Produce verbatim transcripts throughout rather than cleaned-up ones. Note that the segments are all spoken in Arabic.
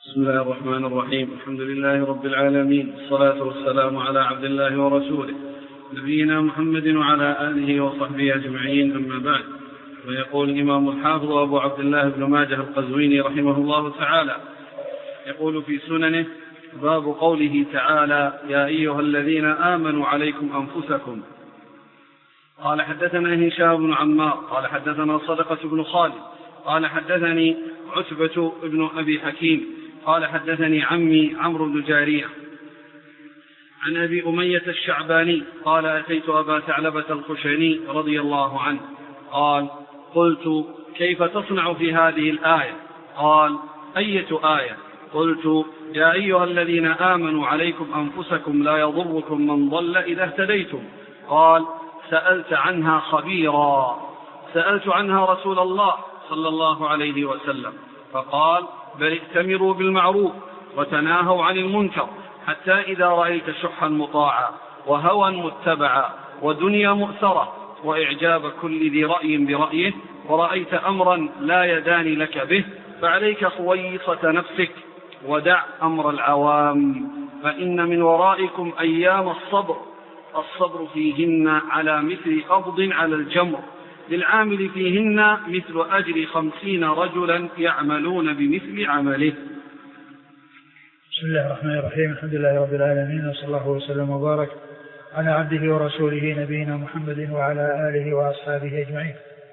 بسم الله الرحمن الرحيم. الحمد لله رب العالمين، والصلاة والسلام على عبد الله ورسوله نبينا محمد وعلى آله وصحبه أجمعين، أما بعد. ويقول الإمام الحافظ أبو عبد الله بن ماجه القزويني رحمه الله تعالى، يقول في سننه: باب قوله تعالى: يا أيها الذين آمنوا عليكم أنفسكم. قال حدثنا هشام بن عمار قال حدثنا صدقة بن خالد قال حدثني عتبة بن أبي حكيم قال حدثني عمي عمرو بن جارية عن أبي أمية الشعباني قال: أتيت أبا ثعلبة الخشني رضي الله عنه قال: قلت: كيف تصنع في هذه الآية؟ قال: أية آية؟ قلت: يا أيها الذين آمنوا عليكم أنفسكم لا يضركم من ضل إذا اهتديتم. قال: سألت عنها خبيرا، سألت عنها رسول الله صلى الله عليه وسلم، فقال: بل ائتمروا بالمعروف وتناهوا عن المنكر، حتى إذا رأيت شحا مطاعا وهوى متبعا ودنيا مؤثرة وإعجاب كل ذي رأي برأيه، ورأيت أمرا لا يدان لك به، فعليك خويصة نفسك ودع أمر العوام، فإن من ورائكم أيام الصبر، الصبر فيهن على مثل قبض على الجمر، للعامل فيهن مثل أجر خمسين رجلا يعملون بمثل عمله. بسم الله الرحمن الرحيم. الحمد لله رب العالمين، وصلى الله وسلم وبارك على عبده ورسوله نبينا محمد وعلى آله وأصحابه أجمعين.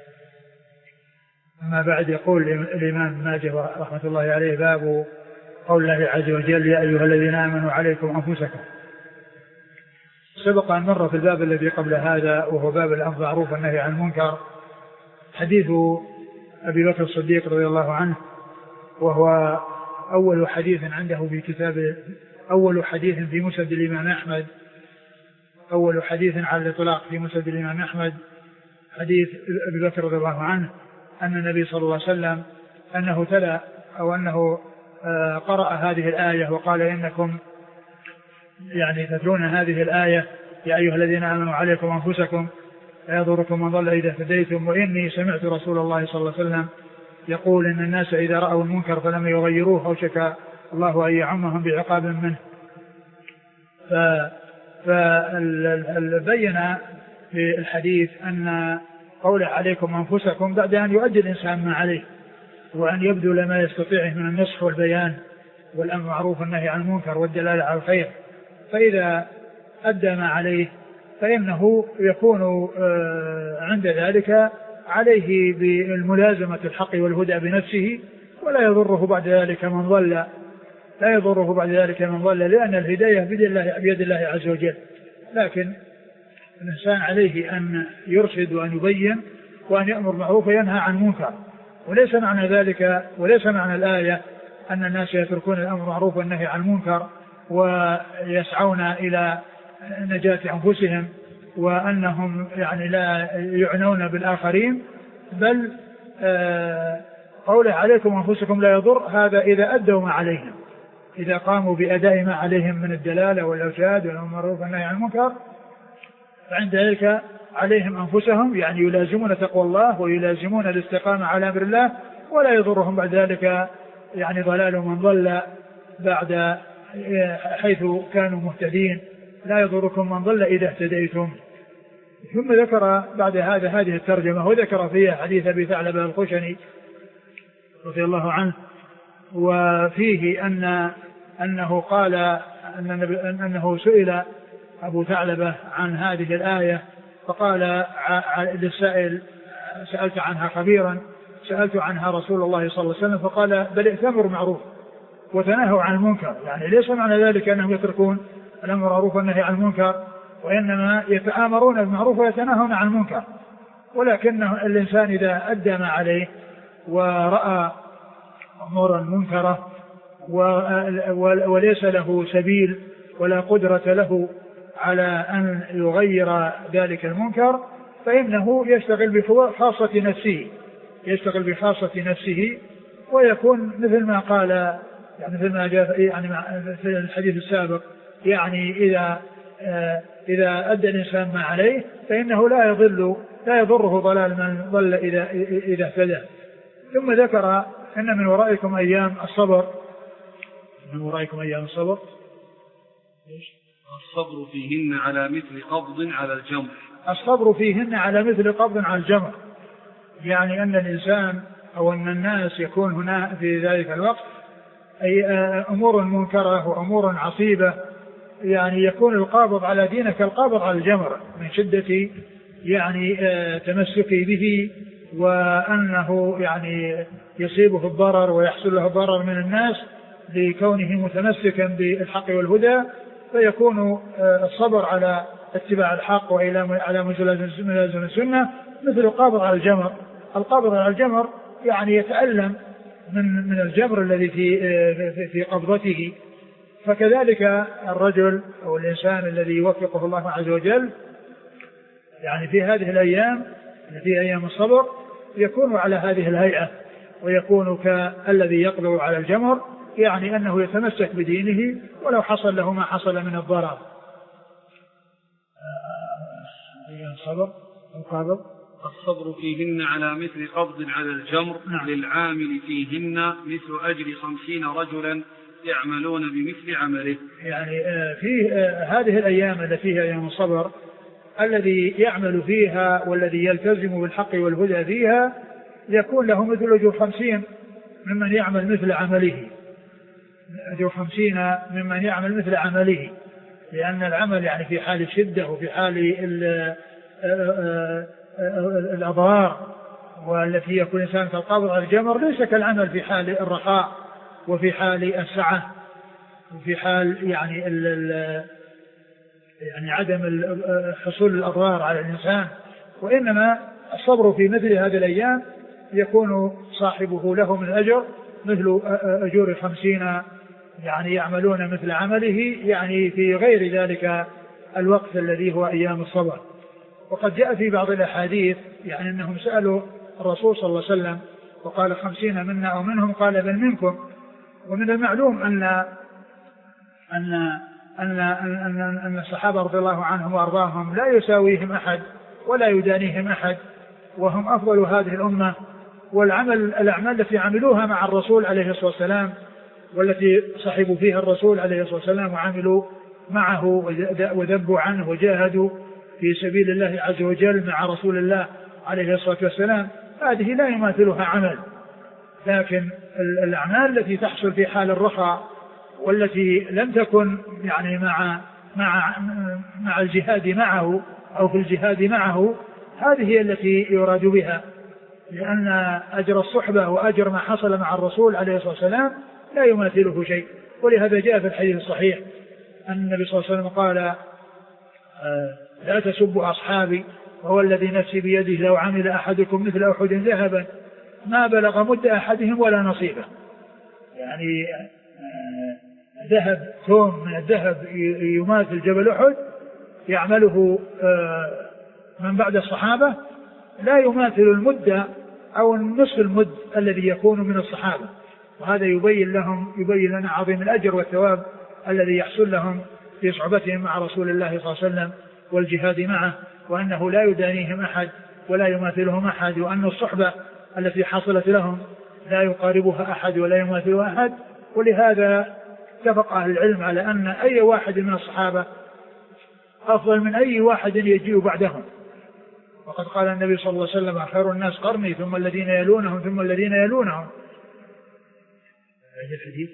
أما بعد، يقول الإمام ماجه رحمة الله عليه: باب قول الله عز وجل: يا أيها الذين آمنوا عليكم أنفسكم. سبق أن مر في الباب الذي قبل هذا، وهو باب الأمر بالمعروف والنهي عن المنكر، حديث أبي بكر الصديق رضي الله عنه، وهو أول حديث عنده في كتاب، أول حديث في مسند الإمام أحمد، أول حديث على الإطلاق في مسند الإمام أحمد، حديث أبي بكر رضي الله عنه أن النبي صلى الله عليه وسلم أنه تلا أو أنه قرأ هذه الآية وقال: إنكم يعني تتلون هذه الآية: يا أيها الذين آمنوا عليكم أنفسكم لا يضركم من ضل إذا اهتديتم، وإني سمعت رسول الله صلى الله عليه وسلم يقول: إن الناس إذا رأوا المنكر فلم يغيروه أوشك الله أن يعمهم بعقاب منه. فبين في الحديث أن قوله عليكم أنفسكم بعد أن يؤدي الإنسان ما عليه، وأن يبذل ما يستطيعه من النصح والبيان والأمر بالمعروف والنهي عن المنكر والدلالة على الخير، فإذا أدى ما عليه فإنه يكون عند ذلك عليه بالملازمة الحق والهدى بنفسه، ولا يضره بعد ذلك من ضل، لا يضره بعد ذلك من ضل، لأن الهداية بيد الله, بيد الله عز وجل. لكن الإنسان عليه أن يرشد وأن يبين وأن يأمر بالمعروف وينهى عن المنكر، وليس معنى ذلك وليس معنى الآية أن الناس يتركون الأمر بالمعروف والنهي عن المنكر ويسعون إلى نجاة أنفسهم، وأنهم يعني لا يعنون بالآخرين، بل آه قوله عليكم أنفسكم لا يضر، هذا إذا أدوا ما عليهم، إذا قاموا بأداء ما عليهم من الدلالة والإرشاد والأمر بالمعروف والنهي عن المنكر، فعند ذلك عليهم أنفسهم، يعني يلازمون تقوى الله ويلازمون الاستقامة على أمر الله، ولا يضرهم بعد ذلك يعني ضلال من ضل بعد حيث كانوا مهتدين. لا يضركم من ضل إذا اهتديتم. ثم ذكر بعد هذا هذه الترجمة، وذكر فيها حديث أبي ثعلبة الخشني رضي الله عنه، وفيه أن أنه قال أن أنه سئل أبو ثعلبة عن هذه الآية، فقال للسائل: سألت عنها خبيرا، سألت عنها رسول الله صلى الله عليه وسلم، فقال: بل ائتمروا معروف وتناهوا عن المنكر. يعني ليس معنى ذلك أنهم يتركون الأمر بالمعروف والنهي عن المنكر، وإنما يتآمرون بالمعروف ويتناهون عن المنكر، ولكن الإنسان إذا أدى ما عليه ورأى أمورا منكرة وليس له سبيل ولا قدرة له على أن يغير ذلك المنكر، فإنه يشتغل بخاصة نفسه يشتغل بخاصة نفسه ويكون مثل ما قال، يعني مثل ما جاء يعني في الحديث السابق، يعني إذا آه إذا أدى الإنسان ما عليه فإنه لا يضل لا يضره ضلال من ضل إذا إذا اهتدى. ثم ذكر أن من ورائكم أيام الصبر، من ورائكم أيام الصبر. الصبر فيهن على مثل قبض على الجمر. الصبر فيهن على مثل قبض على الجمر، يعني أن الإنسان أو أن الناس يكون هنا في ذلك الوقت أي أمور منكرة وأمور عصيبة، يعني يكون القابض على دينه كالقابض على الجمر من شدة يعني تمسكي به، وأنه يعني يصيبه الضرر ويحصل له الضرر من الناس لكونه متمسكا بالحق والهدى، فيكون الصبر على اتباع الحق وعلى ملازمة السنة مثل القابض على الجمر. القابض على الجمر يعني يتألم من من الجمر الذي في في قبضته، فكذلك الرجل أو الإنسان الذي يوفقه الله عز وجل يعني في هذه الأيام في أيام الصبر يكون على هذه الهيئة، ويكون كالذي يقبض على الجمر، يعني أنه يتمسك بدينه ولو حصل له ما حصل من الضرر. أيام الصبر القابض الصبر فيهن على مثل قبض على الجمر. نعم. للعامل فيهن مثل أجر خمسين رجلا يعملون بمثل عمله. يعني في هذه الأيام التي فيها أيام الصبر الذي يعمل فيها والذي يلتزم بالحق والهدى فيها يكون له مثل أجر خمسين ممن يعمل مثل عمله، أجر خمسين ممن يعمل مثل عمله، لأن العمل يعني في حال الشدة وفي حال الأضرار والتي يكون الإنسان كالقابض على الجمر ليس كالعمل في حال الرخاء وفي حال السعة وفي حال يعني ال ال يعني عدم حصول الأضرار على الإنسان، وإنما الصبر في مثل هذه الأيام يكون صاحبه له من الأجر مثل أجور خمسين يعني يعملون مثل عمله، يعني في غير ذلك الوقت الذي هو أيام الصبر. وقد جاء في بعض الأحاديث يعني أنهم سألوا الرسول صلى الله عليه وسلم وقال خمسين منا أو منهم، قال بل منكم. ومن المعلوم أن أن أن أن أن الصحابة رضي الله عنهم وأرضاهم لا يساويهم أحد ولا يدانيهم أحد، وهم أفضل هذه الأمة، والعمل الأعمال التي عملوها مع الرسول عليه الصلاة والسلام والتي صحبوا فيها الرسول عليه الصلاة والسلام وعملوا معه وذبوا عنه وجاهدوا في سبيل الله عز وجل مع رسول الله عليه الصلاة والسلام، هذه لا يماثلها عمل. لكن الأعمال التي تحصل في حال الرخاء والتي لم تكن يعني مع مع مع الجهاد معه أو في الجهاد معه، هذه هي التي يراد بها، لأن أجر الصحبة وأجر ما حصل مع الرسول عليه الصلاة والسلام لا يماثله شيء. ولهذا جاء في الحديث الصحيح أن النبي صلى الله عليه وسلم قال لا تسبوا أصحابي وهو الذي نفسي بيده لو عمل أحدكم مثل أحد ذهبا ما بلغ مد أحدهم ولا نصيبه. يعني ذهب ثوم من الذهب يماثل جبل أحد يعمله من بعد الصحابة لا يماثل المدة أو النصف المد الذي يكون من الصحابة، وهذا يبين لهم يبين لنا عظيم الأجر والثواب الذي يحصل لهم في صحبتهم مع رسول الله صلى الله عليه وسلم والجهاد معه، وأنه لا يدانيهم أحد ولا يماثلهم أحد، وأن الصحبة التي حصلت لهم لا يقاربها أحد ولا يماثلها أحد. ولهذا اتفق أهل العلم على أن أي واحد من الصحابة أفضل من أي واحد يجيء بعدهم، وقد قال النبي صلى الله عليه وسلم خير الناس قرني ثم الذين يلونهم ثم الذين يلونهم. الحديث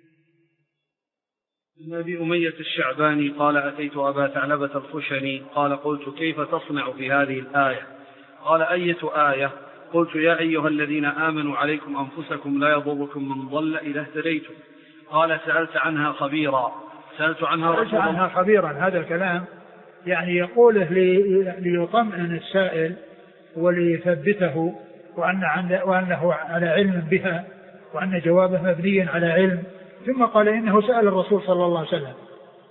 عن أبي أمية الشعباني قال أتيت أبا ثعلبة الخشني قال قلت كيف تصنع في هذه الآية؟ قال أية آية؟ قلت يا أيها الذين آمنوا عليكم أنفسكم لا يضركم من ضل إذا اهتديتم. قال سألت عنها خبيرا سألت عنها سألت عنها خبيرا. هذا الكلام يعني يقوله ليطمئن السائل وليثبته وأن وأنه على علم بها وأن جوابه مبني على علم. ثم قال إنه سأل الرسول صلى الله عليه وسلم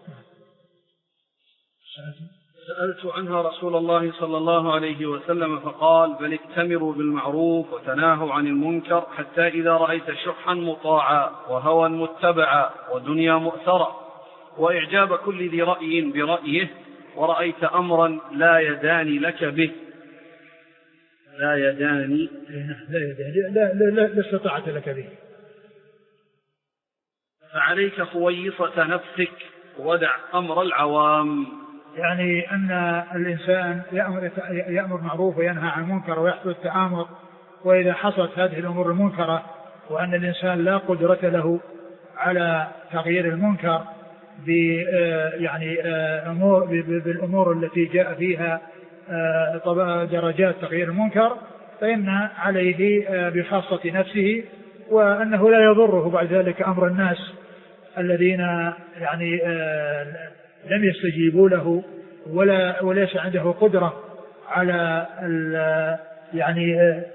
سألت عنها رسول الله صلى الله عليه وسلم فقال بل ائتمروا بالمعروف وتناهوا عن المنكر حتى إذا رأيت شحا مطاعا وهوى متبعا ودنيا مؤثرة وإعجاب كل ذي رأي برأيه ورأيت أمرا لا يداني لك به لا يداني لا يداني لا لا لا استطعت لك به فعليك خويصة نفسك ودع أمر العوام. يعني أن الإنسان يأمر, يأمر معروف وينهى عن المنكر ويحصل التآمر، وإذا حصلت هذه الأمور المنكرة وأن الإنسان لا قدرة له على تغيير المنكر يعني أمور بالأمور التي جاء فيها درجات تغيير المنكر، فإن عليه بخاصة نفسه، وأنه لا يضره بعد ذلك أمر الناس الذين يعني لم يستجيبوا له ولا وليس عنده قدرة على يعني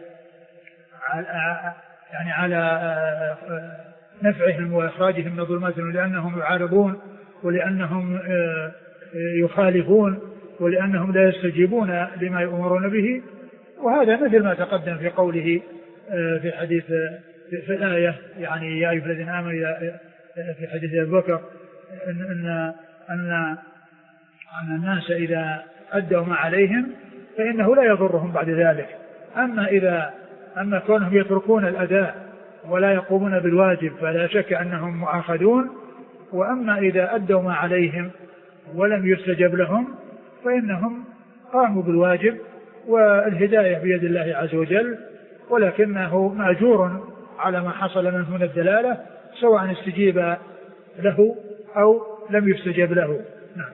يعني على نفعهم وإخراجهم من الظلمات، لأنهم يعارضون ولأنهم يخالفون ولأنهم لا يستجيبون لما يؤمرون به. وهذا مثل ما تقدم في قوله في حديث في الآية يعني يا أيها الذين آمنوا في حديث أبي بكر إن, إن, أن, أن الناس إذا أدوا ما عليهم فإنه لا يضرهم بعد ذلك. أما إذا أما كونهم يتركون الأداء ولا يقومون بالواجب فلا شك أنهم مؤاخذون، وأما إذا أدوا ما عليهم ولم يستجب لهم فإنهم قاموا بالواجب والهداية بيد الله عز وجل، ولكنه مأجور على ما حصل منه من الدلالة سواء استجيب له أو لم يستجب له. نعم.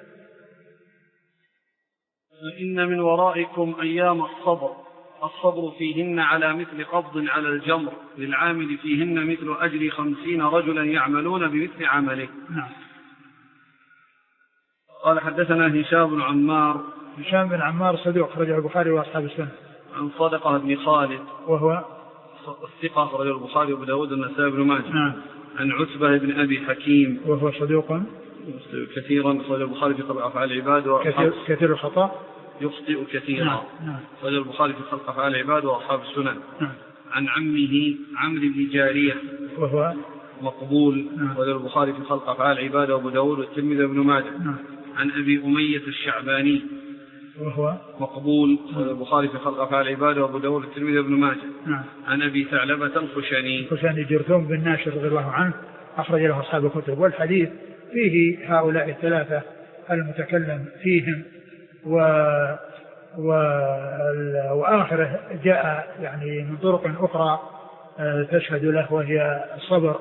إن من ورائكم أيام الصبر الصبر فيهن على مثل قبض على الجمر للعامل فيهن مثل أجر خمسين رجلا يعملون بمثل عمله. نعم. قال حدثنا هشام بن عمار. هشام بن عمار صدوق أخرجه البخاري وأصحاب السنة. عن صدقة بن خالد وهو الثقة أخرجه البخاري وأبو داود والنسائي بن ماجه. نعم. عن عتبة بن أبي حكيم وهو صدوق كثيرا أخرجه البخاري في خلق أفعال العباد كثير, كثير الخطأ يخطئ كثيرا. نعم. نعم. أخرجه البخاري في خلق أفعال العباد وأصحاب السنن. نعم. عن عمه عمرو بن جارية وهو مقبول. نعم. أخرجه البخاري في خلق أفعال العباد وأبو داود والترمذي وابن ماجه. نعم. عن أبي أمية الشعباني وهو مقبول. أخرجه البخاري في خلق أفعال العباد وأبو داود والترمذي وابن ماجه. نعم. عن أبي ثعلبة الخشني الخشني جرثوم بن ناشر رضي الله عنه أخرج له أصحاب الكتب. والحديث فيه هؤلاء الثلاثة المتكلم فيهم و... و... وآخره جاء يعني من طرق أخرى تشهد له وهي الصبر،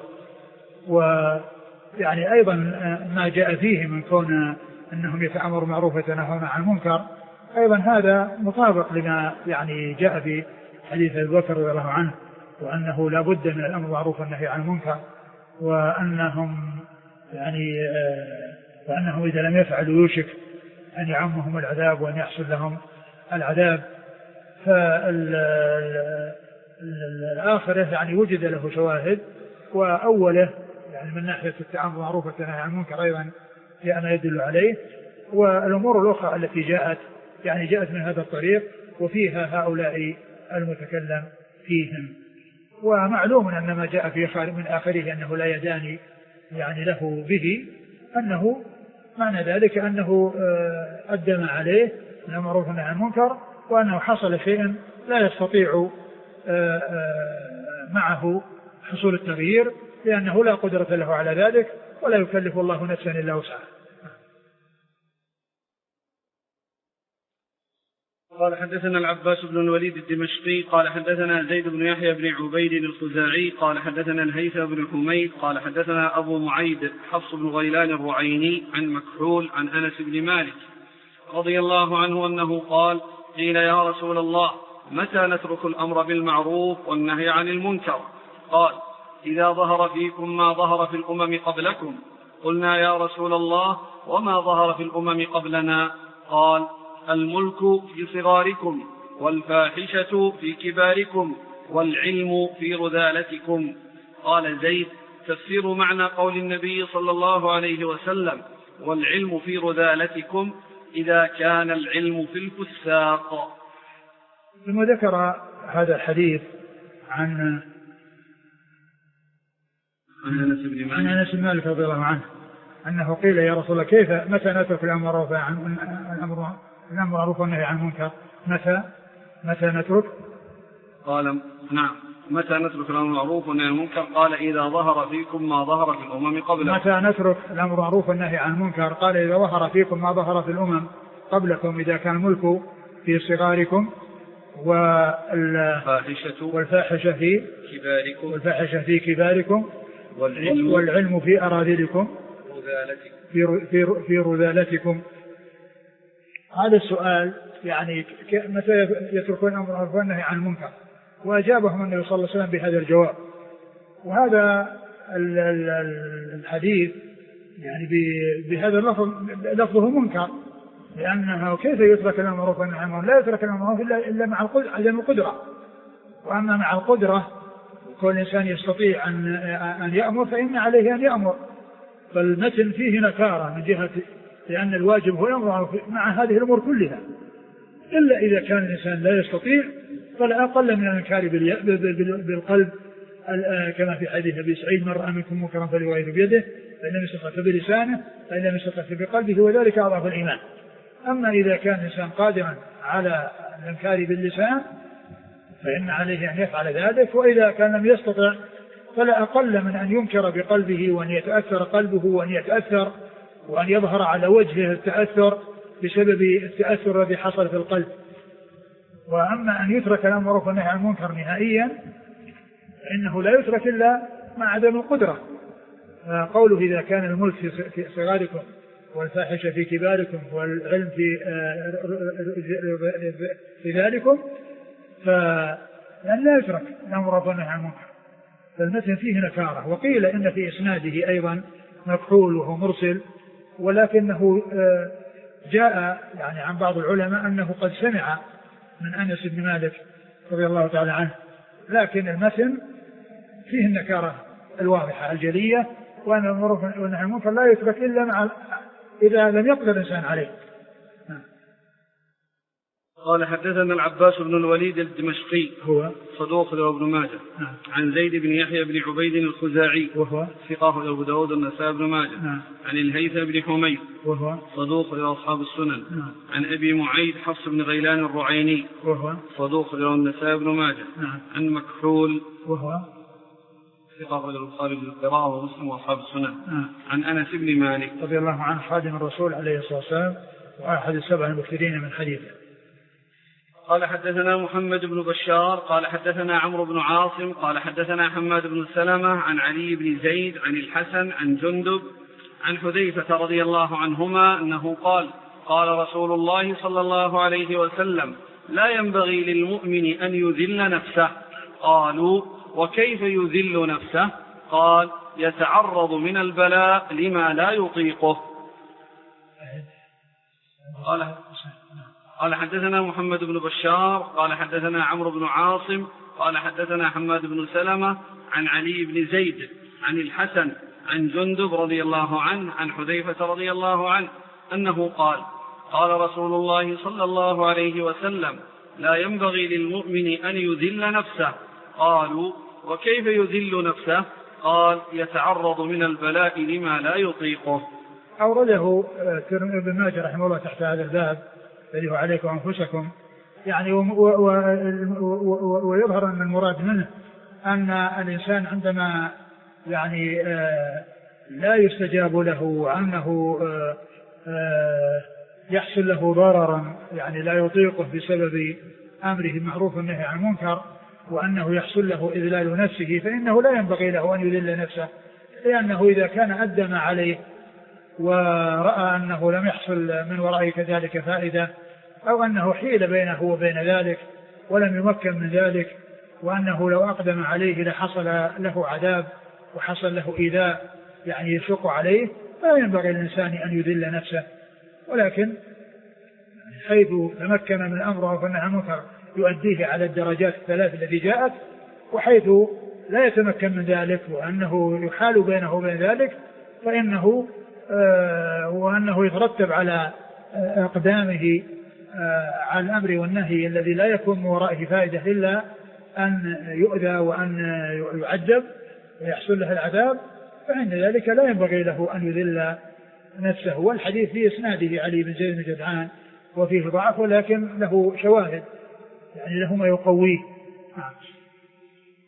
ويعني أيضا ما جاء فيه من كون أنهم يتأمروا معروف ويتناهون عن المنكر أيضا هذا مطابق لما يعني جاء في حديث أبي بكر رضي الله عنه، وأنه لا بد من الأمر معروف والنهي عن المنكر، وأنهم يعني وأنهم إذا لم يفعلوا يوشك أن يعمهم العذاب وأن يحصل لهم العذاب. فالآخرة يعني وجد له شواهد، وأوله يعني من ناحية التعامل معروف والنهي عن المنكر أيضا جاء ما يدل عليه، والأمور الأخرى التي جاءت يعني جاءت من هذا الطريق وفيها هؤلاء المتكلم فيهم. ومعلوم أن ما جاء في من آخره أنه لا يداني يعني له به، أنه معنى ذلك أنه أدى ما عليه من المعروف والنهي عن المنكر، وأنه حصل شيء لا يستطيع معه حصول التغيير لأنه لا قدرة له على ذلك ولا يكلف الله نفسا إلا وسعها. قال حدثنا العباس بن الوليد الدمشقي قال حدثنا زيد بن يحيى بن عبيد الخزاعي قال حدثنا الهيثم بن حميد قال حدثنا أبو معيد حفص بن غيلان الرعيني عن مكحول عن أنس بن مالك رضي الله عنه أنه قال قيل يا رسول الله متى نترك الأمر بالمعروف والنهي عن المنكر؟ قال إذا ظهر فيكم ما ظهر في الأمم قبلكم. قلنا يا رسول الله وما ظهر في الأمم قبلنا؟ قال الملك في صغاركم والفاحشة في كباركم والعلم في رذالتكم. قال زيد تفسير معنى قول النبي صلى الله عليه وسلم والعلم في رذالتكم إذا كان العلم في الفساق. ثم ذكر هذا الحديث عن عن أنس بن مالك رضي الله عنه أنه قيل يا رسول الله كيف متى نترك الأمر الأمر معروف والنهي عن المنكر؟ متى متى نترك؟ قال نعم متى نترك الأمر بالمعروف والنهي عن المنكر؟ قال إذا ظهر فيكم ما ظهر في الأمم قبلكم. متى نترك الأمر بالمعروف والنهي عن المنكر؟ قال إذا ظهر فيكم ما ظهر في الأمم قبلكم، إذا كان الملك في صغاركم والفاحشة والفاحشة في كباركم والفاحشة في كباركم والعلم, والعلم في أراذلكم في في في رذالتكم. هذا السؤال يعني متى يتركون الأمر بالمعروف والنهي عن المنكر؟ وأجابهم النبي صلى الله عليه وسلم بهذا الجواب. وهذا الحديث يعني بهذا اللفظ لفظه منكر، لأنه كيف يترك الأمر بالمعروف والنهي عن المنكر؟ لا يترك الأمر بالمعروف إلا مع القدرة، عدم القدرة. وأما مع القدرة كل إنسان يستطيع أن أن يأمر فإن عليه أن يأمر. فالمتن فيه نكارة من جهة لأن الواجب هو الأمر مع هذه الأمور كلها، إلا إذا كان الإنسان لا يستطيع فلا أقل من الإنكار بالقلب، كما في حديث أبي سعيد: من رأى منكم منكرا فليغيره بيده فإن لم يستطع فبلسانه فإن لم يستطع بقلبه وذلك أضعف الإيمان. أما إذا كان الإنسان قادرا على الإنكار باللسان فإن عليه أن يفعل ذلك، وإذا كان لم يستطع فلا أقل من أن ينكر بقلبه وأن يتأثر قلبه وأن يتأثر وأن يظهر على وجهه التأثر بسبب التأثر الذي حصل في القلب. وأما أن يترك الأمر بالمعروف والنهي عن المنكر نهائيا فإنه لا يترك إلا مع عدم القدرة. قوله إذا كان الملك في صغاركم والفاحشة في كباركم والعلم في في ذلكم، فلن لا يترك الأمر بالمعروف والنهي عن المنكر. فالمتن فيه نكارة. وقيل إن في إسناده أيضا مكحول وهو مرسل، ولكنه جاء يعني عن بعض العلماء أنه قد سمع من أنس بن مالك رضي الله تعالى عنه، لكن المتن فيه النكارة الواضحة الجلية، وأن الأمر بالمعروف والنهي عن المنكر لا يترك إلا مع إذا لم يقدر الإنسان عليه. قال حدثنا العباس بن الوليد الدمشقي هو صدوق له ابن ماجه نعم. عن زيد بن يحيى بن عبيد الخزاعي وهو ثقة له أبو داود والنسائي بن ماجه نعم. عن الهيثم بن حميد وهو صدوق له أصحاب السنن نعم. عن أبي معيد حفص بن غيلان الرعيني وهو صدوق له النسائي بن ماجه نعم. عن مكحول وهو ثقة له البخاري بالقراءة ومسلم وأصحاب السنن نعم. عن أنس بن مالك رضي الله عنه خادم الرسول عليه الصلاة والسلام وأحد السبع المكثرين من حديثه. قال حدثنا محمد بن بشار قال حدثنا عمرو بن عاصم قال حدثنا حماد بن سلمة عن علي بن زيد عن الحسن عن جندب عن حذيفة رضي الله عنهما أنه قال قال رسول الله صلى الله عليه وسلم: لا ينبغي للمؤمن أن يذل نفسه. قالوا: وكيف يذل نفسه؟ قال: يتعرض من البلاء لما لا يطيقه. قال قال حدثنا محمد بن بشار قال حدثنا عمرو بن عاصم قال حدثنا حماد بن سلمة عن علي بن زيد عن الحسن عن جندب رضي الله عنه عن حذيفة رضي الله عنه أنه قال قال رسول الله صلى الله عليه وسلم: لا ينبغي للمؤمن أن يذل نفسه. قالوا: وكيف يذل نفسه؟ قال: يتعرض من البلاء لما لا يطيقه. أورده ابن ماجه رحمه الله تحت هذا الباب الذي هو عليكم أنفسكم، يعني ويظهر أن المراد منه أن الإنسان عندما يعني لا يستجاب له وأنه يحصل له ضررا يعني لا يطيقه بسبب أمره المعروف والنهي عن المنكر، وأنه يحصل له إذلال نفسه، فإنه لا ينبغي له أن يذل نفسه، لأنه إذا كان أدى ما عليه ورأى أنه لم يحصل من ورائه كذلك فائدة، أو أنه حيل بينه وبين ذلك ولم يمكن من ذلك، وأنه لو أقدم عليه لحصل له عذاب وحصل له إيذاء يعني يشق عليه، فلا ينبغي للإنسان أن يذل نفسه. ولكن حيث تمكن من أمره فإنه المنكر يؤديه على الدرجات الثلاث التي جاءت، وحيث لا يتمكن من ذلك وأنه يحال بينه وبين ذلك فإنه آه وأنه يترتب على آه أقدامه آه على الأمر والنهي الذي لا يكون من ورائه فائدة إلا أن يؤذى وأن يعذب ويحصل له العذاب، فعند ذلك لا ينبغي له أن يذل نفسه. والحديث في إسناده علي بن زيد بن جدعان وفيه ضعف، ولكن له شواهد يعني له ما يقويه.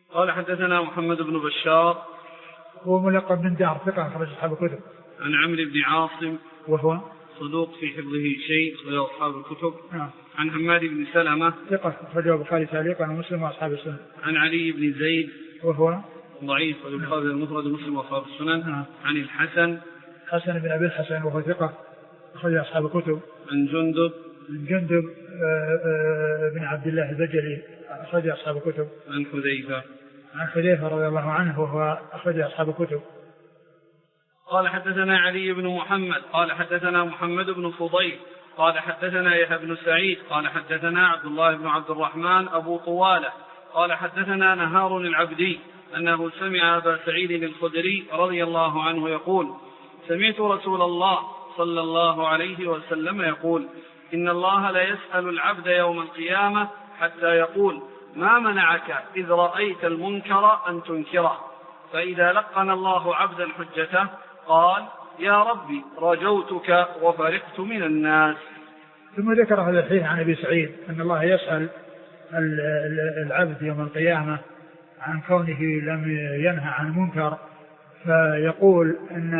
قال حدثنا محمد بن بشار هو ملقب من دار ثقة أخرج أصحاب الكتب. عن عمرو بن عاصم وهو صدوق في حفظه شيء أخرج أصحاب الكتب. نعم. عن حماد بن سلمة ثقة أخرجه البخاري تعليقا ومسلم وأصحاب السنن. عن علي بن زيد وهو ضعيف والبخاري المفرد ومسلم وأصحاب السنن. نعم. عن الحسن حسن بن أبي الحسن وهو ثقة أخرج أصحاب الكتب. عن جندب من جندب بن عبد الله البجلي أخرج أصحاب الكتب. عن حذيفة عن حذيفة رضي الله عنه وهو أخرج أصحاب الكتب. قال حدثنا علي بن محمد قال حدثنا محمد بن فضيل قال حدثنا يحيى بن سعيد قال حدثنا عبد الله بن عبد الرحمن أبو طوالة قال حدثنا نهار العبدي أنه سمع أبا سعيد الخدري رضي الله عنه يقول سمعت رسول الله صلى الله عليه وسلم يقول إن الله لا يسأل العبد يوم القيامة حتى يقول ما منعك إذ رأيت المنكر أن تنكره، فإذا لقن الله عبدا حجته قال يا ربي رجوتك وفرقت من الناس. ثم ذكر هذا الحديث عن أبي سعيد أن الله يسأل العبد يوم القيامة عن كونه لم ينهى عن المنكر، فيقول أن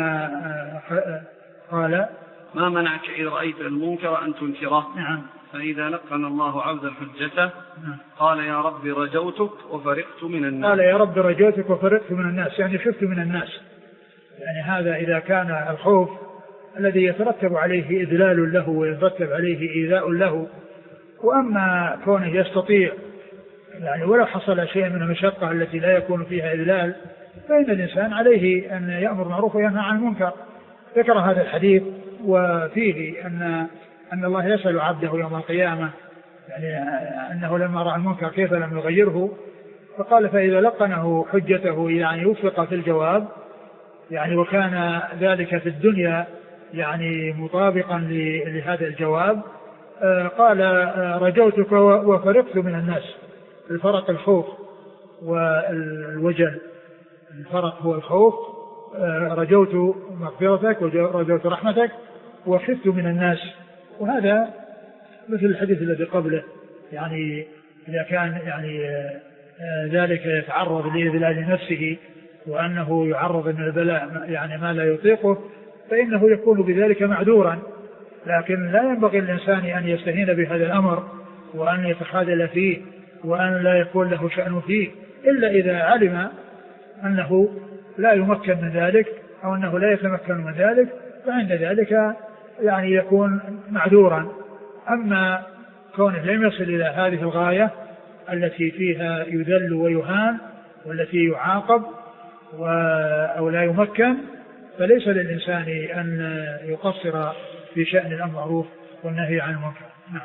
قال ما منعك إذ رأيت المنكر أن تنكره. نعم. فإذا لقن الله عبدا حجته نعم. قال يا رب رجوتك وفرقت من الناس. قال يا رب رجوتك وفرقت من الناس، يعني خفت من الناس. يعني هذا إذا كان الخوف الذي يترتب عليه إذلال له ويترتب عليه إيذاء له، وأما كونه يستطيع يعني ولو حصل شيء من المشقة التي لا يكون فيها إذلال فإن الإنسان عليه أن يأمر معروف وينهى عن المنكر. ذكر هذا الحديث وفيه أن أن الله يسأل عبده يوم القيامة يعني أنه لما رأى المنكر كيف لم يغيره، فقال فإذا لقنه حجته يعني وفق في الجواب يعني وكان ذلك في الدنيا يعني مطابقا لهذا الجواب قال رجوتك وفرقت من الناس. الفرق الخوف والوجل، الفرق هو الخوف، رجوت مغفرتك ورجوت رحمتك وخفت من الناس. وهذا مثل الحديث الذي قبله، يعني إذا كان يعني ذلك يتعرض لإذلال نفسه وأنه يعرض من البلاء يعني ما لا يطيقه فإنه يكون بذلك معذورا، لكن لا ينبغي الإنسان أن يستهين بهذا الأمر وأن يتخاذل فيه وأن لا يكون له شأن فيه إلا إذا علم أنه لا يمكن من ذلك أو أنه لا يتمكن من ذلك، فعند ذلك يعني يكون معذورا. أما كونه لم يصل إلى هذه الغاية التي فيها يذل ويهان والتي يعاقب أو لا يمكن فليس للإنسان أن يقصر في شأن الأمر المعروف والنهي عن المنكر. نعم.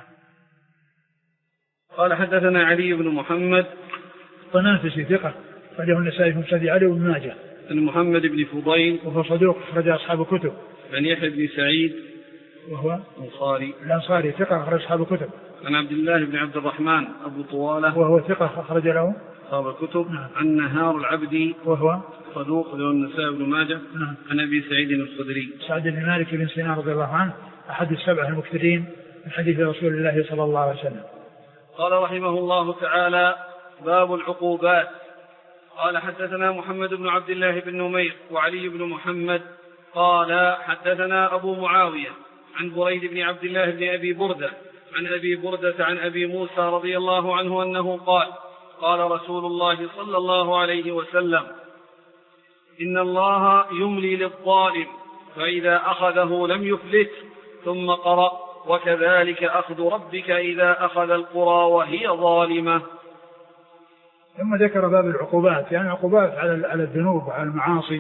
قال حدثنا علي بن محمد طنافسي ثقة أخرجه النسائي في مسند علي بن ماجه. عن محمد بن فضيل وهو صدوق أخرج أصحاب الكتب. عن يحيى بن سعيد وهو الأنصاري الأنصاري ثقة أخرج أصحاب الكتب. عن عبد الله بن عبد الرحمن أبو طوالة وهو ثقة أخرج له أصحاب الكتب. نعم. عن نهار العبدي وهو صدوق له النسائي بن ماجه. نعم. عن أبي سعيد الخدري سعد بن مالك بن سنان رضي الله عنه أحد السبعة المكثرين من حديث رسول الله صلى الله عليه وسلم. قال رحمه الله تعالى باب العقوبات. قال حدثنا محمد بن عبد الله بن نمير وعلي بن محمد قال حدثنا أبو معاوية عن بريد بن عبد الله بن أبي بردة عن أبي بردة عن أبي موسى رضي الله عنه أنه قال قال رسول الله صلى الله عليه وسلم إن الله يملي للظالم فإذا أخذه لم يفلت، ثم قرأ وكذلك أخذ ربك إذا أخذ القرى وهي ظالمة. ثم ذكر باب العقوبات، يعني عقوبات على على الذنوب وعلى المعاصي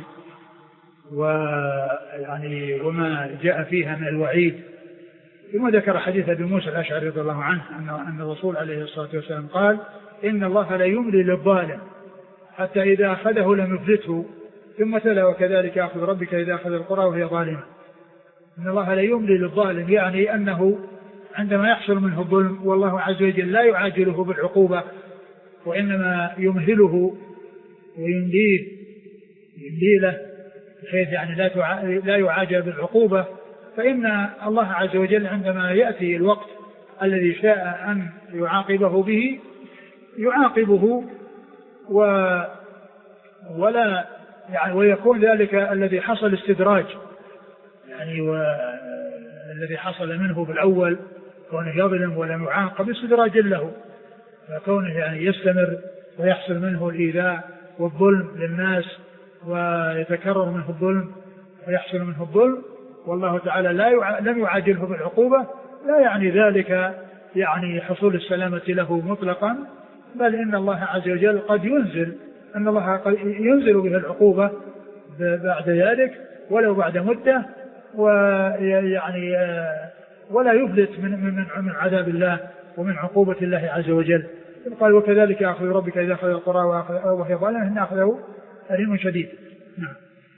ويعني وما جاء فيها من الوعيد. ثم ذكر حديث أبي موسى الأشعري رضي الله عنه أن أن الرسول عليه الصلاة والسلام قال إن الله لا يملي للظالم حتى إذا أخذه لم يفلته، ثم تلا وكذلك أخذ ربك إذا أخذ القرى وهي ظالمة. إن الله لا يملي للظالم يعني أنه عندما يحصل منه الظلم والله عز وجل لا يعاجله بالعقوبة وإنما يمهله ويمليه يملي له بحيث يعني لا لا يعاجل بالعقوبة، فإن الله عز وجل عندما يأتي الوقت الذي شاء أن يعاقبه به يعاقبه و ولا يعني ويكون ذلك الذي حصل استدراج يعني والذي حصل منه بالأول كونه يظلم ولم يعاقب استدراج له، فكونه يعني يستمر ويحصل منه الإيذاء والظلم للناس ويتكرر منه الظلم ويحصل منه الظلم والله تعالى لا يع... لم يعاجله بالعقوبة، لا يعني ذلك يعني حصول السلامة له مطلقا، بل إن الله عز وجل قد ينزل أن الله قد ينزل به العقوبة بعد ذلك ولو بعد مدة، ويعني ولا يفلت من من من عذاب الله ومن عقوبة الله عز وجل. قال وكذلك أخذ ربك إذا أخذ القرى وهي ظالمة إن أخذه أليم شديد. نعم.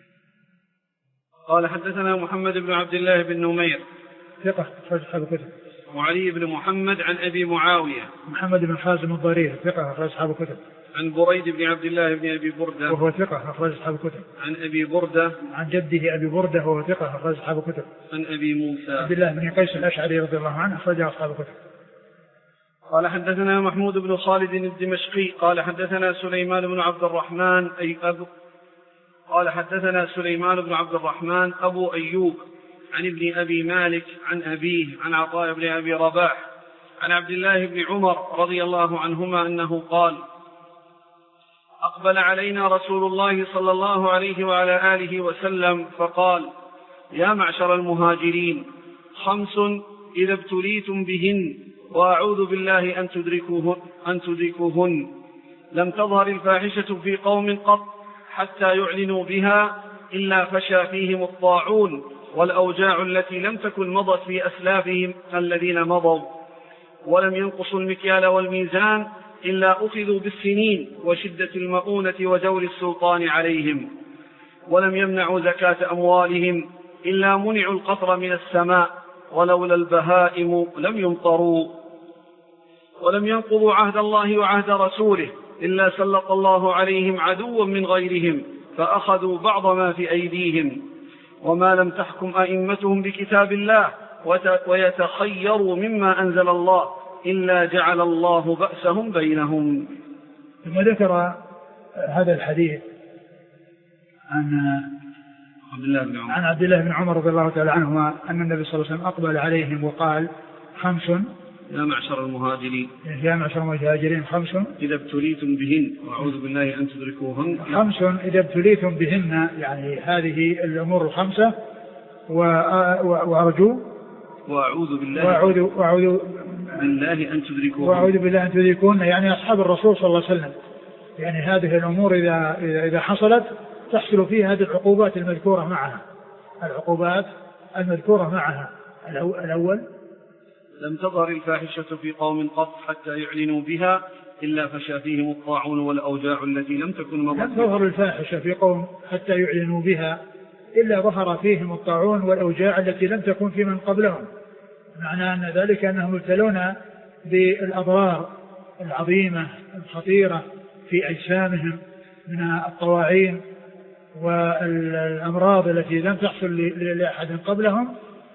قال حدثنا محمد بن عبد الله بن نمير ثقة أخرج أصحاب الكتب. وعلي بن محمد عن أبي معاوية محمد بن حازم الضرير ثقة أخرج أصحاب الكتب. عن بريد بن عبد الله بن أبي بردة وهو ثقة أخرج أصحاب الكتب. عن أبي بردة عن جده أبي بردة وهو ثقة أخرج أصحاب الكتب. عن أبي موسى عبد الله بن قيس الأشعري رضي الله عنه أخرج أصحاب الكتب. قال حدثنا محمود بن خالد الدمشقي قال حدثنا سليمان بن عبد الرحمن أي أبو قال حدثنا سليمان بن عبد الرحمن أبو أيوب عن ابن أبي مالك عن أبيه عن عطاء بن أبي رباح عن عبد الله بن عمر رضي الله عنهما أنه قال أقبل علينا رسول الله صلى الله عليه وعلى آله وسلم فقال يا معشر المهاجرين خمس إذا ابتليتم بهن وأعوذ بالله أن تدركوهن, أن تدركوهن لم تظهر الفاحشة في قوم قط حتى يعلنوا بها إلا فشى فيهم الطاعون والأوجاع التي لم تكن مضت في أسلافهم الذين مضوا ولم ينقصوا المكيال والميزان إلا أخذوا بالسنين وشدة المؤونة وجور السلطان عليهم ولم يمنعوا زكاة أموالهم إلا منعوا القطر من السماء ولولا البهائم لم يمطروا ولم ينقضوا عهد الله وعهد رسوله إلا سلط الله عليهم عدوا من غيرهم فأخذوا بعض ما في أيديهم وما لم تحكم أئمتهم بكتاب الله ويتخيروا مما أنزل الله إلا جعل الله بأسهم بينهم. ثم ذكر هذا الحديث عن عبد الله بن عمر عن عبد الله بن عمر رضي الله تعالى عنهما أن النبي صلى الله عليه وسلم أقبل عليهم وقال خمس يا معشر المهاجرين يا معشر المهاجرين خمس إذا ابتليتم بهن وأعوذ بالله أن تدركوهن خمس إذا ابتليتم بهن يعني هذه الأمور الخمسة وأرجو وأعوذ بالله وأعوذ وأعوذ بالله أن تدركوهن وأعوذ بالله أن تدركوهن يعني أصحاب الرسول صلى الله عليه وسلم، يعني هذه الأمور إذا إذا حصلت تحصل فيها هذه العقوبات المذكورة معها العقوبات المذكورة معها. الأول لم تظهر الفاحشة في قوم قط حتى يعلنوا بها إلا فشى فيهم الطاعون والأوجاع التي لم تكن مضت. لم تظهر الفاحشة في قوم حتى يعلنوا بها إلا ظهر فيهم الطاعون والأوجاع التي لم تكن في من قبلهم، معنى أن ذلك أنهم يبتلون بالأضرار العظيمة الخطيرة في أجسامهم من الطواعين والأمراض التي لم تحصل لأحد قبلهم،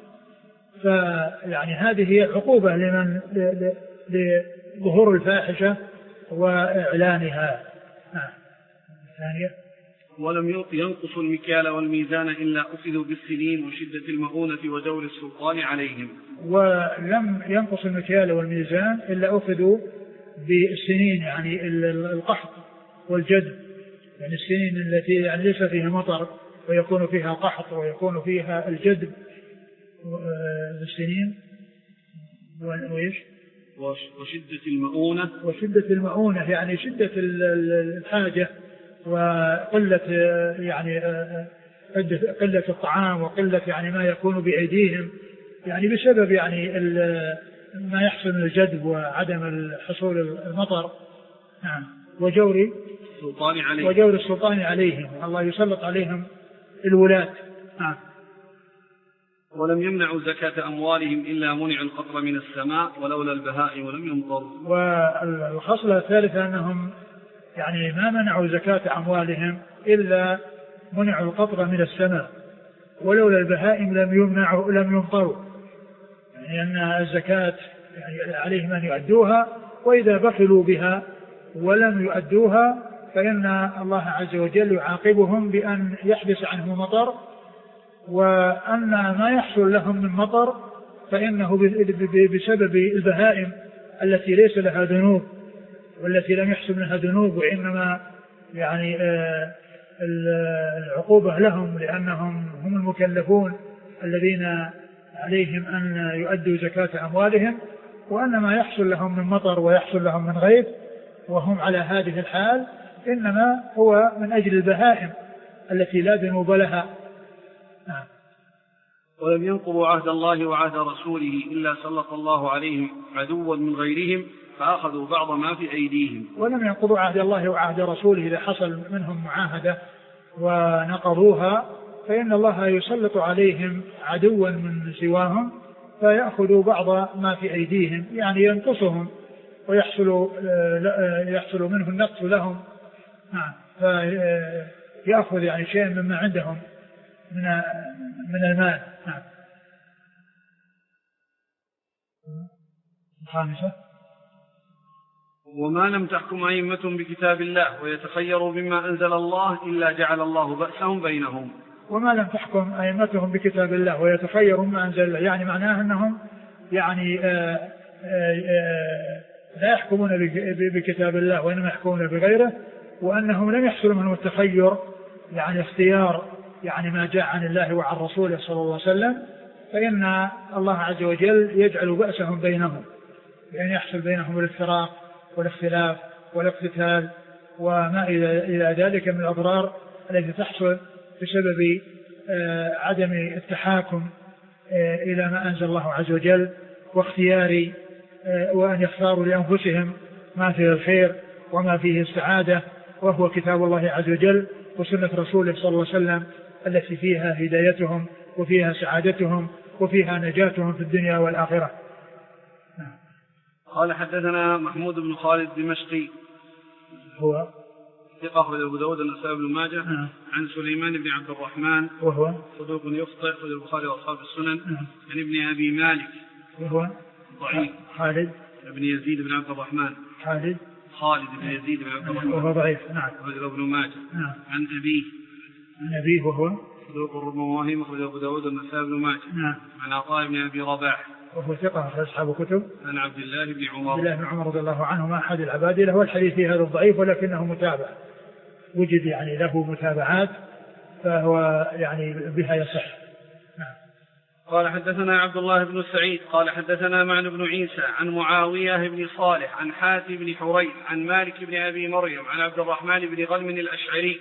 فيعني هذه هي العقوبة لمن لظهور الفاحشة وإعلانها. الثانية ولم ينقصوا المكيال والميزان إلا أخذوا بالسنين وشدة المؤونة وجور السلطان عليهم. ولم ينقص المكيال والميزان إلا أخذوا بالسنين يعني القحط والجد، يعني السنين التي يعني ليس فيها مطر ويكون فيها قحط ويكون فيها الجدب بالسنين وإيش وشدة المؤونة وشدة المؤونة يعني شدة الحاجة وقلة يعني قلة الطعام وقلة يعني ما يكون بأيديهم يعني بسبب يعني ما يحصل من الجدب وعدم حصول المطر. نعم. وجور السلطان عليهم وجور السلطان عليهم الله يسلط عليهم الولاة. نعم. ولم يمنعوا زكاة أموالهم إلا منعوا القطر من السماء ولولا البهائم ولم يمطروا. والخصلة الثالثة أنهم يعني ما منعوا زكاة أموالهم إلا منعوا القطر من السماء ولولا البهائم لم يمنعوا لم يمطروا، يعني أن الزكاة يعني عليهم أن يؤدوها، وإذا بخلوا بها ولم يؤدوها فإن الله عز وجل يعاقبهم بأن يحبس عنهم مطر، وأن ما يحصل لهم من مطر فإنه بسبب البهائم التي ليس لها ذنوب والتي لم يحصل منها ذنوب، وإنما يعني العقوبة لهم لأنهم هم المكلفون الذين عليهم أن يؤدوا زكاة أموالهم، وأن ما يحصل لهم من مطر ويحصل لهم من غيث وهم على هذه الحال إنما هو من أجل البهائم التي لا ذنوب لها. نعم. ولم ينقضوا عهد الله وعهد رسوله إلا سلط الله عليهم عدوا من غيرهم فأخذوا بعض ما في أيديهم. ولم ينقضوا عهد الله وعهد رسوله إذا حصل منهم معاهدة ونقضوها فإن الله يسلط عليهم عدوا من سواهم فيأخذوا بعض ما في أيديهم، يعني ينقصهم ويحصل يحصل منه النقص لهم. نعم. فيأخذ يعني شيء مما عندهم من من المال. نعم. الخامسة: وما لم تحكم أئمتهم بكتاب الله ويتخيروا مما أنزل الله إلا جعل الله بأسهم بينهم. وما لم تحكم أئمتهم بكتاب الله ويتخيروا مما أنزل الله، يعني معناه أنهم يعني آآ آآ لا يحكمون بكتاب الله وإنما يحكمون بغيره، وأنهم لم يحصل منهم التخير يعني اختيار يعني ما جاء عن الله وعن رسوله صلى الله عليه وسلم، فإن الله عز وجل يجعل بأسهم بينهم، يعني يحصل بينهم الافتراق والاختلاف والاقتتال وما إلى ذلك من الأضرار التي تحصل بسبب عدم التحاكم إلى ما أنزل الله عز وجل واختيار وأن يختاروا لأنفسهم ما فيه الخير وما فيه السعادة، وهو كتاب الله عز وجل وسنة رسوله صلى الله عليه وسلم التي فيها هدايتهم وفيها سعادتهم وفيها نجاتهم في الدنيا والآخرة. قال: حدثنا محمود بن خالد دمشقي هو ثقة أخرج أبو داود والنسائي بن ماجه نعم. عن سليمان بن عبد الرحمن وهو صدوق يخطئ أخرج البخاري وأصحاب السنن نعم. عن ابن أبي مالك وهو ضعيف خالد بن يزيد بن عبد الرحمن خالد خالد بن يزيد بن عبد الرحمن وهو ضعيف. نعم. أخرج ابن ماجه نعم. عن أبيه عن أبيه وهو صدوق الرمواهم أخرج أبو داود والنسائي بن ماجه نعم. عن عطاء بن أبي رباح وهو ثقة في أصحاب كتب عن عبد الله بن عمر عبد الله بن عمر رضي الله عنهما أحد العبادلة، والحديث هذا الضعيف ولكنه متابع، وجد يعني له متابعات فهو يعني بها يصح. نعم. قال: حدثنا عبد الله بن سعيد قال حدثنا معن بن عيسى عن معاوية بن صالح عن حاتم بن حريث عن مالك بن أبي مريم عن عبد الرحمن بن غنم الأشعري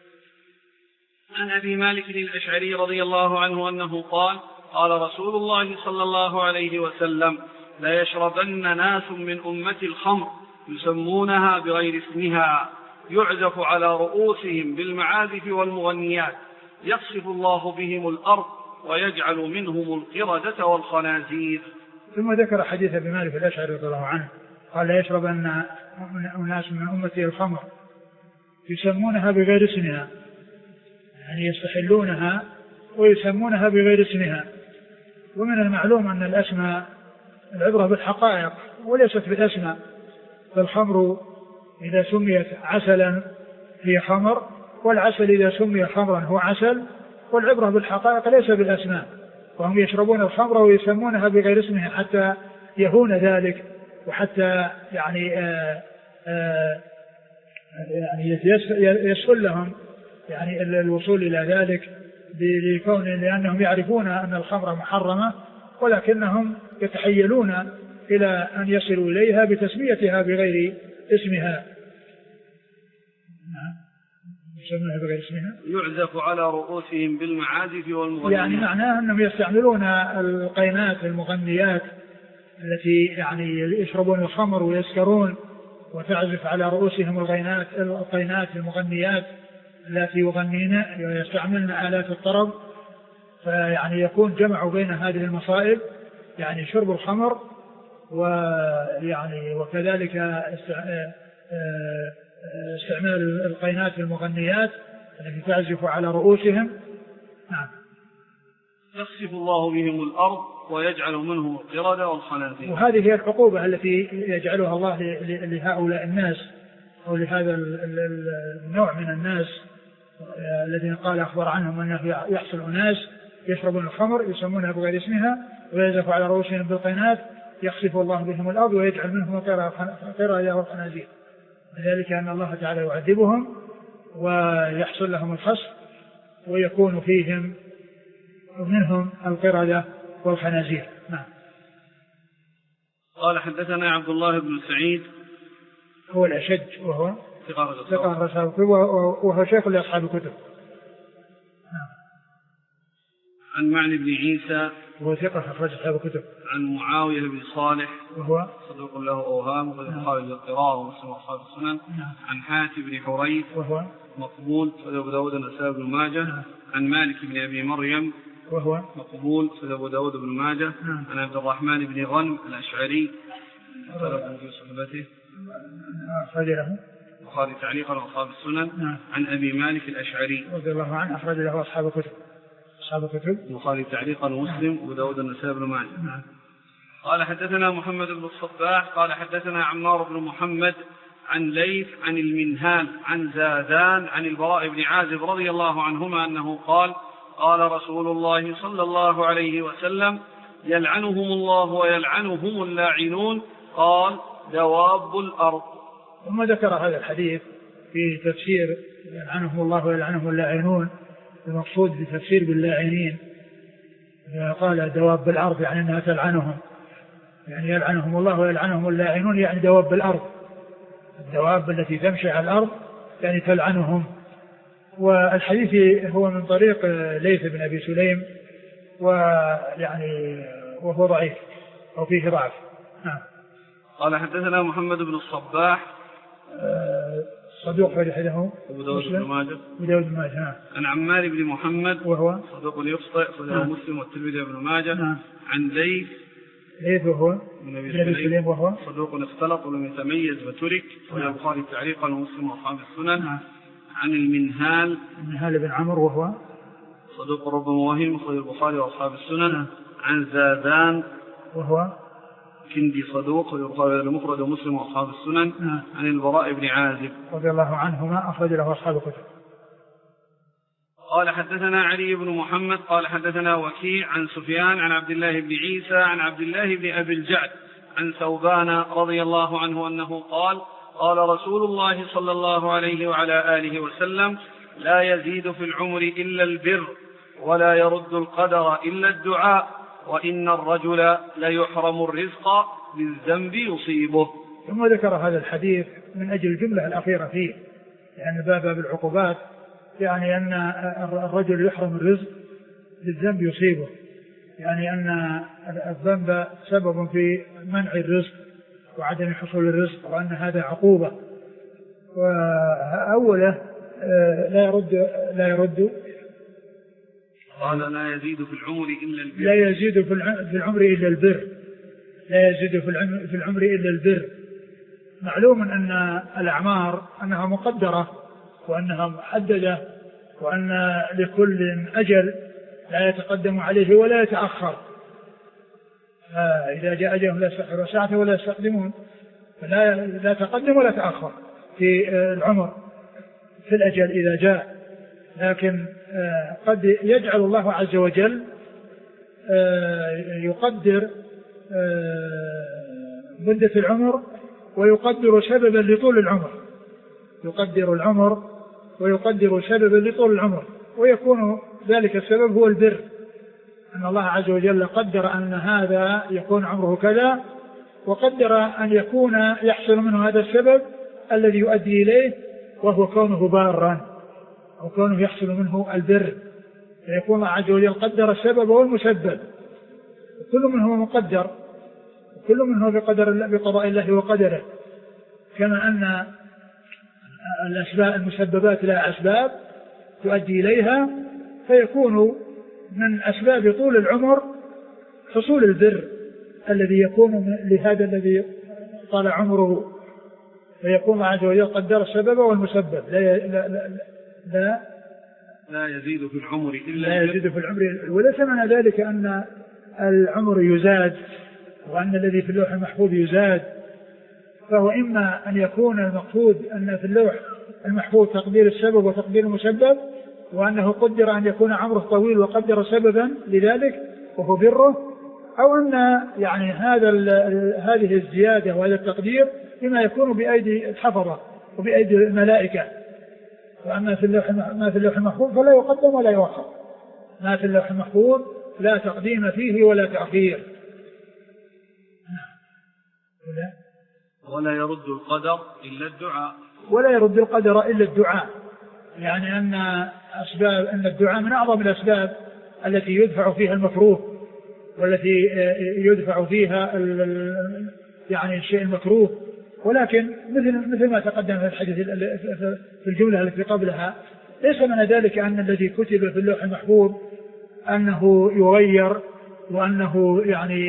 عن أبي مالك الأشعري رضي الله عنه أنه قال: قال رسول الله صلى الله عليه وسلم: لا يشربن ناس من أمة الخمر يسمونها بغير اسمها يعزف على رؤوسهم بالمعازف والمغنيات يصف الله بهم الأرض ويجعل منهم القردة والخنازير. ثم ذكر حديث أبي مالك الأشعري رضي الله عنه قال: لا يشربن ناس من أمة الخمر يسمونها بغير اسمها، يعني يستحلونها ويسمونها بغير اسمها. ومن المعلوم أن الأسماء العبرة بالحقائق وليست بالأسماء، فالخمر إذا سميت عسلا هي خمر، والعسل إذا سمي خمرا هو عسل، والعبرة بالحقائق ليس بالأسماء. وهم يشربون الخمر ويسمونها بغير اسمها حتى يهون ذلك، وحتى يعني آآ آآ يعني يسهل لهم يعني الوصول إلى ذلك لكون لأنهم يعرفون أن الخمر محرمة، ولكنهم يتحيلون إلى أن يصلوا إليها بتسميتها بغير اسمها. يسمونها بغير اسمها يعزف على رؤوسهم بالمعازف والمغنيات، يعني معناه أنهم يستعملون القينات المغنيات التي يعني يشربون الخمر ويسكرون وتعزف على رؤوسهم القينات القينات المغنيات التي يغنين ويستعملن آلات الطرب، فيعني يكون جمع بين هذه المصائب، يعني شرب الخمر ويعني وكذلك استعمال القينات المغنيات التي تعزف على رؤوسهم. نعم. يخسف الله بهم الأرض ويجعل منهم القردة والخنازير. وهذه هي العقوبة التي يجعلها الله لهؤلاء الناس أو لهذا النوع من الناس الذين قال أخبر عنهم أنه يحصل أناس يشربون الخمر يسمونها بغير اسمها ويزف على رؤوسهم بالقينات يخسف الله بهم الأرض ويجعل منهم القردة والخنازير، ذلك أن الله تعالى يعذبهم ويحصل لهم الخسف ويكون فيهم منهم القردة والخنازير. نعم. قال حدثنا عبد الله بن سعيد هو الأشج وهو ثقة أصحاب وهو شيخ لأصحاب الكتب. عن معن بن عيسى وهو ثقة أخرج أصحاب الكتب. عن معاوية بن صالح وهو صدوق له أوهام وقد يخالف للقراءة ومسلم وأصحاب السنن. عن حاتم بن حريث وهو مقبول أبو داود النسائي بن ماجه. عن مالك بن أبي مريم وهو مقبول أبو داود بن ماجه. عن عبد الرحمن بن غنم الأشعري سلف في صحبته أخرج له البخاري تعليقا وأصحاب السنن. عن أبي مالك الأشعري رضي الله عنه أخرج له أصحاب الكتب أصحاب الكتب البخاري تعليقا ومسلم وأبو داود النسائي بن ماجه. قال حدثنا محمد بن الصباح قال حدثنا عمار بن محمد عن ليث عن المنهال عن زادان عن البراء بن عازب رضي الله عنهما أنه قال قال رسول الله صلى الله عليه وسلم يلعنهم الله ويلعنهم اللاعنون قال دواب الأرض. ثم ذكر هذا الحديث في تفسير يلعنهم الله ويلعنهم اللاعنون، المقصود بتفسير باللاعنين قال دواب الأرض يعني أنها تلعنهم، يعني يلعنهم الله ويلعنهم اللاعنون يعني دواب الأرض، الدواب التي تمشي على الأرض يعني تلعنهم. والحديث هو من طريق ليث بن أبي سليم ويعني وهو ضعيف أو فيه ضعف. نعم. قال حدثنا محمد بن الصباح صدوق حديثه أبو داود بن ماجه أبو داود بن ماجه. عن عمار بن محمد وهو صدوق يخطئ صدوق مسلم والترمذي بن ماجه. نعم. عن ليث ليث وهو بن أبي سليم وهو صدوق اختلط ولم يتميز وترك وله البخاري تعليقا ومسلم وأصحاب السنن. نعم. عن المنهال المنهال بن عمرو وهو صدوق ربما وهم أخرج البخاري وأصحاب السنن. نعم. عن زادان وهو كندي صدوق البخاري المفرد ومسلم وأصحاب السنن. نعم. عن البراء بن عازب رضي الله عنهما أخرج له أصحاب الكتب. قال حدثنا علي بن محمد قال حدثنا وكيع عن سفيان عن عبد الله بن عيسى عن عبد الله بن أبي الجعد عن ثوبان رضي الله عنه أنه قال قال رسول الله صلى الله عليه وعلى آله وسلم لا يزيد في العمر إلا البر ولا يرد القدر إلا الدعاء وإن الرجل ليحرم الرزق بالذنب يصيبه. ثم ذكر هذا الحديث من أجل الجملة الأخيرة فيه، لأن يعني باب بالعقوبات يعني أن الرجل يحرم الرزق بالذنب يصيبه، يعني أن الذنب سبب في منع الرزق وعدم حصول الرزق وأن هذا عقوبة. وأوله لا يرد لا يرد قال لا يزيد في العمر إلا البر لا يزيد في العمر إلا البر لا يزيد في العمر إلا البر. معلوم أن الأعمار أنها مقدرة وأنها محددة وأن لكل أجل لا يتقدم عليه ولا يتأخر، إذا جاء أجلهم لا يستأخرون ساعة ولا يستقدمون، فلا لا تقدم ولا تأخر في العمر في الأجل إذا جاء. لكن قد يجعل الله عز وجل يقدر مدة العمر ويقدر سببا لطول العمر، يقدر العمر ويقدر سببا لطول العمر، ويكون ذلك السبب هو البر، أن الله عز وجل قدر أن هذا يكون عمره كذا، وقدر أن يكون يحصل منه هذا السبب الذي يؤدي إليه وهو كونه بارا أو كونه يحصل منه البر، فيكون الله عز وجل قدر السبب والمسبب، كل منه مقدر، كل منه بقدر الله بقضاء الله وقدره. كما أن الأسباب المسببات لها أسباب تؤدي إليها، فيكون من أسباب طول العمر حصول البر الذي يكون لهذا الذي طال عمره، فيكون الله عز وجل قدر السبب والمسبب. لا لا لا, لا, لا يزيد في العمر إلا لا يزيد في العمر، وليس معنى ذلك أن العمر يزاد وأن الذي في اللوح المحفوظ يزاد فهو إما أن يكون المقصود أن في اللوح المحفوظ تقدير السبب وتقدير المسبب، وأنه قدر أن يكون عمره طويل وقدر سببا لذلك وهو بره، أو أن يعني هذا هذه الزيادة وهذا التقدير بما يكون بأيدي الحفظة وبأيدي الملائكة. وأما في اللوح ما في اللوح المحفوظ فلا يقدم ولا يؤخر، ما في اللوح المحفوظ لا تقديم فيه ولا تأخير. ولا يرد القدر إلا الدعاء ولا يرد القدر إلا الدعاء، يعني أن أسباب أن الدعاء من أعظم الأسباب التي يدفع فيها المكروه، والتي يدفع فيها يعني الشيء المكروه. ولكن مثل مثل ما تقدم في الحديث في الجملة التي قبلها، ليس من ذلك أن الذي كتب في اللوح المحفوظ أنه يغير وأنه يعني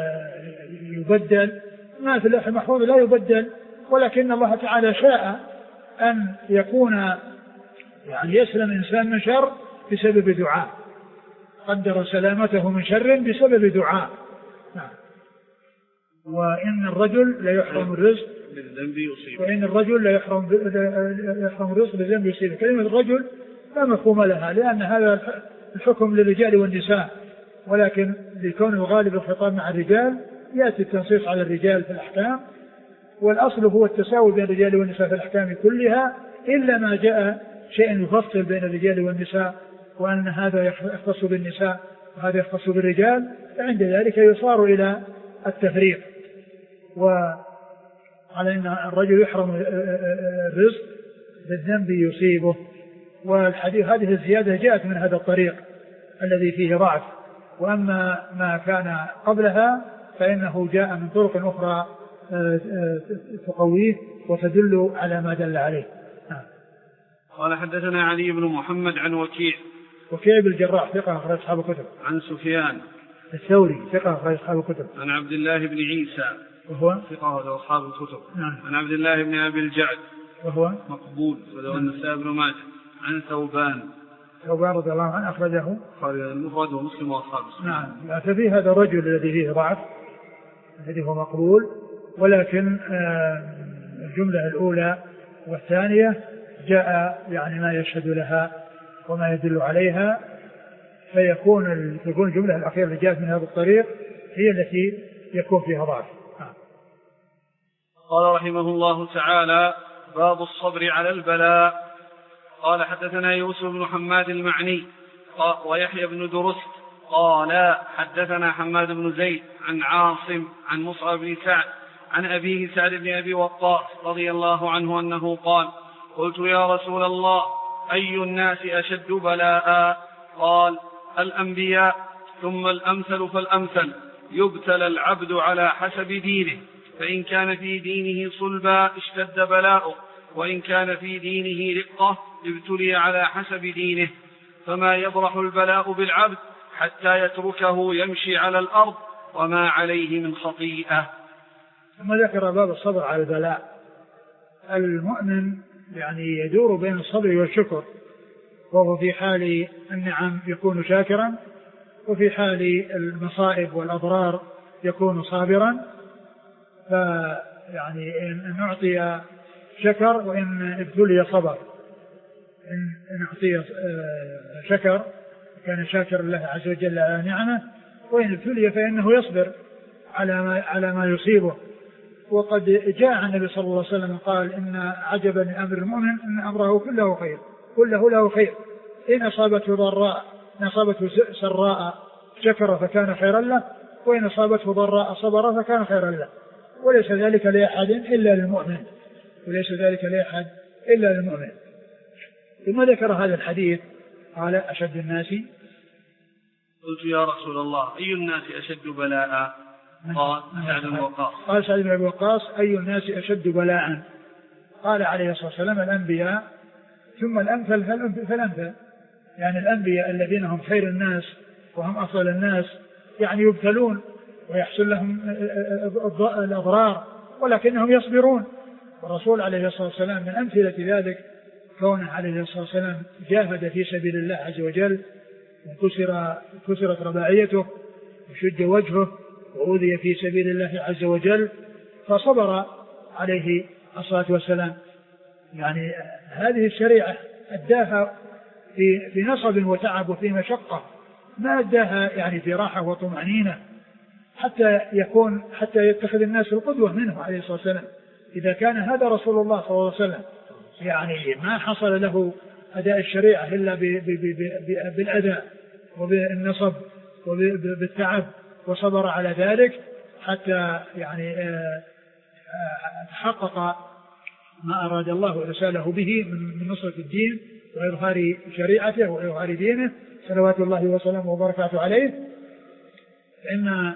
يبدل. ما في اللوح المحفوظ لا يبدل، ولكن الله تعالى شاء أن يكون يعني يسلم إنسان من شر بسبب دعاء، قدر سلامته من شر بسبب دعاء. نعم. وإن الرجل لا يحرم الرزق بالذنب يصيبه، وإن الرجل لا يحرم يحرم الرزق بالذنب يصيبه. كلمة الرجل لا مفهوم لها، لأن هذا الحكم للرجال والنساء، ولكن لكون الغالب الخطاب مع الرجال يأتي التنصيص على الرجال في الأحكام، والأصل هو التساوي بين الرجال والنساء في الأحكام كلها، إلا ما جاء شيء يفصل بين الرجال والنساء، وأن هذا يختص بالنساء وهذا يختص بالرجال، فعند ذلك يصار إلى التفريق. وعلى أن الرجل يحرم الرزق بالذنب يصيبه. والحديث هذه الزيادة جاءت من هذا الطريق الذي فيه ضعف، وأما ما كان قبلها فإنه جاء من طرق أخرى تقويه وتدل على ما دل عليه. قال حدثنا علي بن محمد عن وكيع وكيع بن الجراح ثقة أخرج أصحاب الكتب. عن سفيان الثوري ثقة أخرج أصحاب الكتب. عن عبد الله بن عيسى وهو ثقة أخرج أصحاب الكتب. نعم. عن عبد الله بن أبي الجعد وهو مقبول وله النسائي بن ماجه. عن ثوبان ثوبان رضي الله عنه أخرجه المفرد ومسلم وأصحاب السنن. نعم. ففي هذا الرجل الذي فيه ضعف الذي هو مقبول، ولكن الجملة الأولى والثانية جاء يعني ما يشهد لها وما يدل عليها، فيكون تكون الجملة الأخيرة اللي جاءت من هذا الطريق هي التي يكون فيها ضعف. قال رحمه الله تعالى: باب الصبر على البلاء. قال حدثنا يوسف بن حماد المعني ويحيى بن درست قال حدثنا حماد بن زيد عن عاصم عن مصعب بن سعد عن أبيه سعد بن أبي وقاص رضي الله عنه أنه قال: قلت يا رسول الله أي الناس أشد بلاء؟ قال: الأنبياء، ثم الأمثل فالأمثل، يبتلى العبد على حسب دينه، فإن كان في دينه صلبا اشتد بلاؤه، وإن كان في دينه رقة ابتلي على حسب دينه، فما يبرح البلاء بالعبد حتى يتركه يمشي على الأرض وما عليه من خطيئة. ثم ذكر باب الصبر على البلاء. المؤمن يعني يدور بين الصبر والشكر، وهو في حال النعم يكون شاكرا، وفي حال المصائب والأضرار يكون صابرا. فيعني إن أعطي شكر وإن ابتلي صبر. إن أعطي شكر كان شاكر الله عز وجل على نعمه، وإن ابتلي فإنه يصبر على ما, على ما يصيبه. وقد جاء النبي صلى الله عليه وسلم قال: إن عجبا لأمر المؤمن إن أمره كله خير كله له خير، إن أصابته ضراء إن أصابته سراء شكر فكان خيرا له، وإن أصابته ضراء صبر فكان خيرا له، وليس ذلك لأحد إلا للمؤمن وليس ذلك لأحد إلا للمؤمن. ثم ذكر هذا الحديث قال: أشد الناس. قلت يا رسول الله أي الناس أشد بلاء؟ قال: سعد بن وقاص. قال سعد بن وقاص: أي الناس أشد بلاء؟ قال عليه الصلاة والسلام: الأنبياء، ثم الأمثل فالأمثل. يعني الأنبياء الذين هم خير الناس وهم أفضل الناس يعني يبتلون ويحصل لهم الأضرار ولكنهم يصبرون. والرسول عليه الصلاة والسلام من أمثلة ذلك كونه عليه الصلاة والسلام جاهد في سبيل الله عز وجل، وكسر كسرت رباعيته وشج وجهه وأوذي في سبيل الله عز وجل، فصبر عليه الصلاة والسلام. يعني هذه الشريعة أداها في, في نصب وتعب وفي مشقة، ما أداها يعني في راحة وطمأنينة حتى يكون حتى يتخذ الناس القدوة منه عليه الصلاة والسلام. إذا كان هذا رسول الله صلى الله عليه وسلم يعني ما حصل له أداء الشريعة إلا بالأداء وبالنصب وبالتعب وصبر على ذلك حتى يعني تحقق ما أراد الله رساله به من نصرة الدين وإظهار شريعته وإظهار دينه صلوات الله وسلامه وبركاته عليه. إن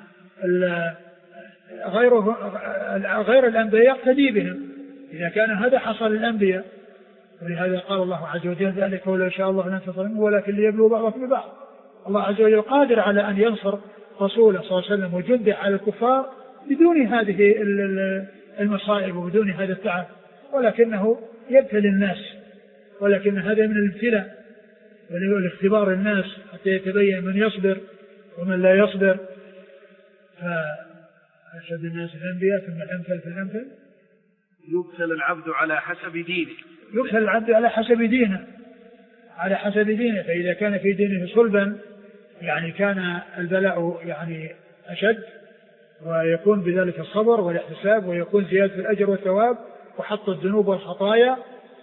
غيره غير الأنبياء يقتدي بهم إذا كان هذا حصل للأنبياء، ولهذا قال الله عز وجل ذلك ولو شاء الله لانتصر منه ولكن ليبلو بعضكم ببعض. الله عز وجل قادر على أن ينصر رسوله صلى الله عليه وسلم وجنده على الكفار بدون هذه المصائب وبدون هذا التعب، ولكنه يبتلي الناس، ولكن هذا من الابتلاء والاختبار الناس حتى يتبين من يصبر ومن لا يصبر. فأشد الناس الأنبياء ثم الأمثل في الأمثل. يبتلى العبد على حسب دينه يبتلى العبد على حسب دينه على حسب دينه فإذا كان في دينه صلبا يعني كان البلاء يعني أشد، ويكون بذلك الصبر والاحتساب، ويكون زيادة الأجر والثواب وحط الذنوب والخطايا،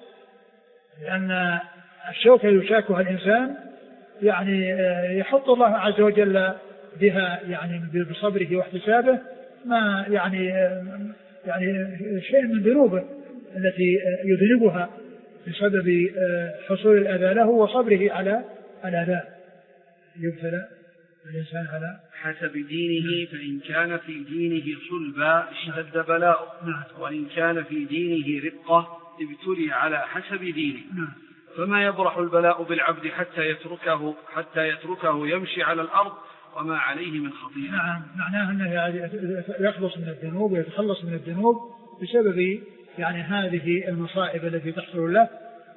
لأن الشوكة يشاكها الإنسان يعني يحط الله عز وجل بها يعني بصبره واحتسابه ما يعني يعني شيء من ذنوبه التي يذنبها بسبب حصول الأذى له وصبره على الأذى. يبتلى الإنسان على حسب دينه، فإن كان في دينه صلبا اشتد بلاؤه، وإن كان في دينه رقة ابتلي على حسب دينه. فما يبرح البلاء بالعبد حتى يتركه حتى يتركه يمشي على الأرض وما عليه من خطيئة. نعم، معناه أنه يخلص من الذنوب ويتخلص من الذنوب بسبب يعني هذه المصائب التي تحصل له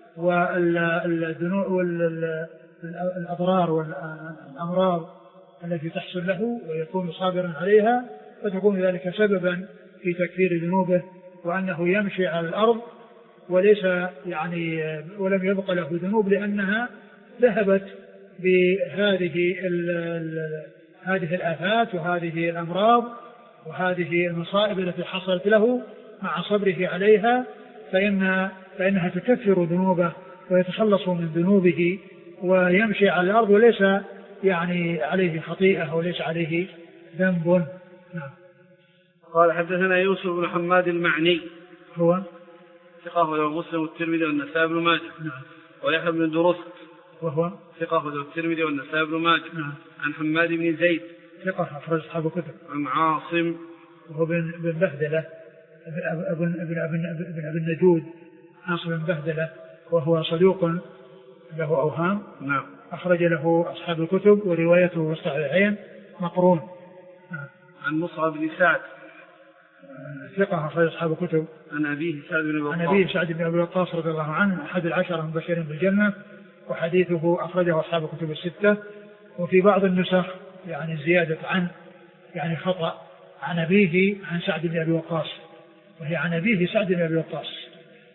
والذنوب والأضرار والأمراض التي تحصل له، ويكون صابرا عليها، فتكون ذلك سببا في تكفير ذنوبه وأنه يمشي على الأرض وليس يعني ولم يبق له ذنوب لأنها ذهبت بهذه هذه الآفات وهذه الأمراض وهذه المصائب التي حصلت له مع صبره عليها، فإن فإنها تكفر ذنوبه ويتخلص من ذنوبه ويمشي على الأرض وليس يعني عليه خطيئة وليس عليه ذنب. نعم. قال حدثنا يوسف بن حماد المعني هو ثقة له مسلم والترمذي والنسائي بن ماجه. نعم. ويحيى بن درست وهو ثقة له الترمذي والنسائي بن ماجه. نعم. عن حماد بن زيد ثقة أخرج أصحاب الكتب. عن عاصم وهو بن بن بهدلة ابن ابن ابن ابن النجود عاصم بن بهدلة وهو صدوق له أوهام. نعم. أخرج له أصحاب الكتب وروايته في الصحيحين مقرون. نعم. عن مصعب بن سعد ثقة أخرج أصحاب الكتب. عن أبيه سعد بن أبي وقاص. عن أبيه سعد بن أبي وقاص رضي الله عنه أحد العشرة المبشرين بالجنة، وحديثه أخرجه أصحاب الكتب الستة. وفي بعض النسخ يعني زيادة عن يعني خطأ عن أبيه عن سعد بن أبي وقاص، وهي عن أبيه سعد بن أبي وقاص.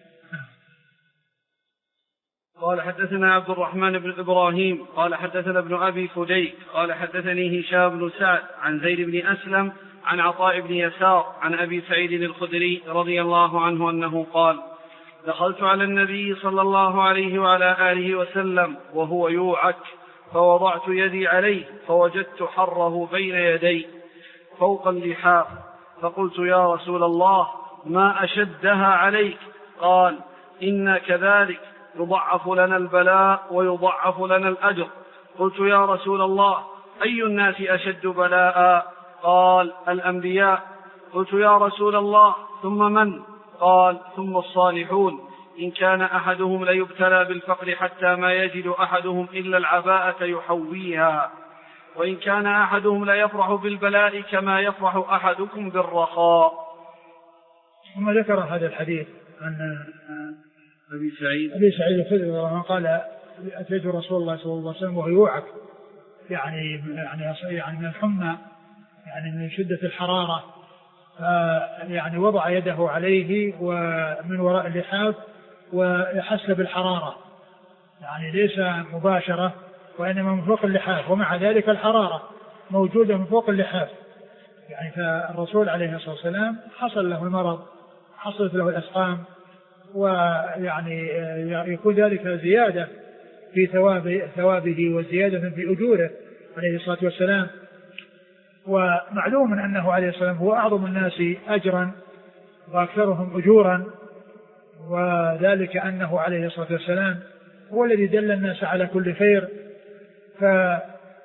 قال حدثنا عبد الرحمن بن إبراهيم قال حدثنا ابن أبي فديك قال حدثني هشام بن سعد عن زيد بن أسلم عن عطاء بن يسار عن أبي سعيد الخدري رضي الله عنه أنه قال: دخلت على النبي صلى الله عليه وعلى آله وسلم وهو يوعك، فوضعت يدي عليه فوجدت حره بين يدي فوق اللحاف، فقلت: يا رسول الله، ما أشدها عليك؟ قال: إن كذلك يضعف لنا البلاء ويضعف لنا الأجر. قلت: يا رسول الله، أي الناس أشد بلاء؟ قال: الأنبياء. قلت: يا رسول الله، ثم من؟ قال: ثم الصالحون، إن كان أحدهم ليبتلى بالفقر حتى ما يجد أحدهم إلا العباءة يحويها، وإن كان أحدهم ليفرح بالبلاء كما يفرح أحدكم بالرخاء. ثم ذكر هذا الحديث عن أبي سعيد أبي سعيد الخدري قال: أتيت رسول الله صلى الله عليه وسلم وهو يوعك، يعني يعني يعني من الحمى، يعني من شدة الحرارة، يعني وضع يده عليه ومن وراء اللحاف ويحس بالحرارة، يعني ليس مباشرة وإنما من فوق اللحاف، ومع ذلك الحرارة موجودة من فوق اللحاف. يعني فالرسول عليه الصلاة والسلام حصل له المرض، حصلت له الأسقام، ويعني يكون ذلك زيادة في ثواب ثوابه وزيادة في أجوره عليه الصلاة والسلام. ومعلوم أنه عليه الصلاة والسلام هو أعظم الناس أجرا وأكثرهم أجورا، وذلك أنه عليه الصلاة والسلام هو الذي دل الناس على كل خير، فله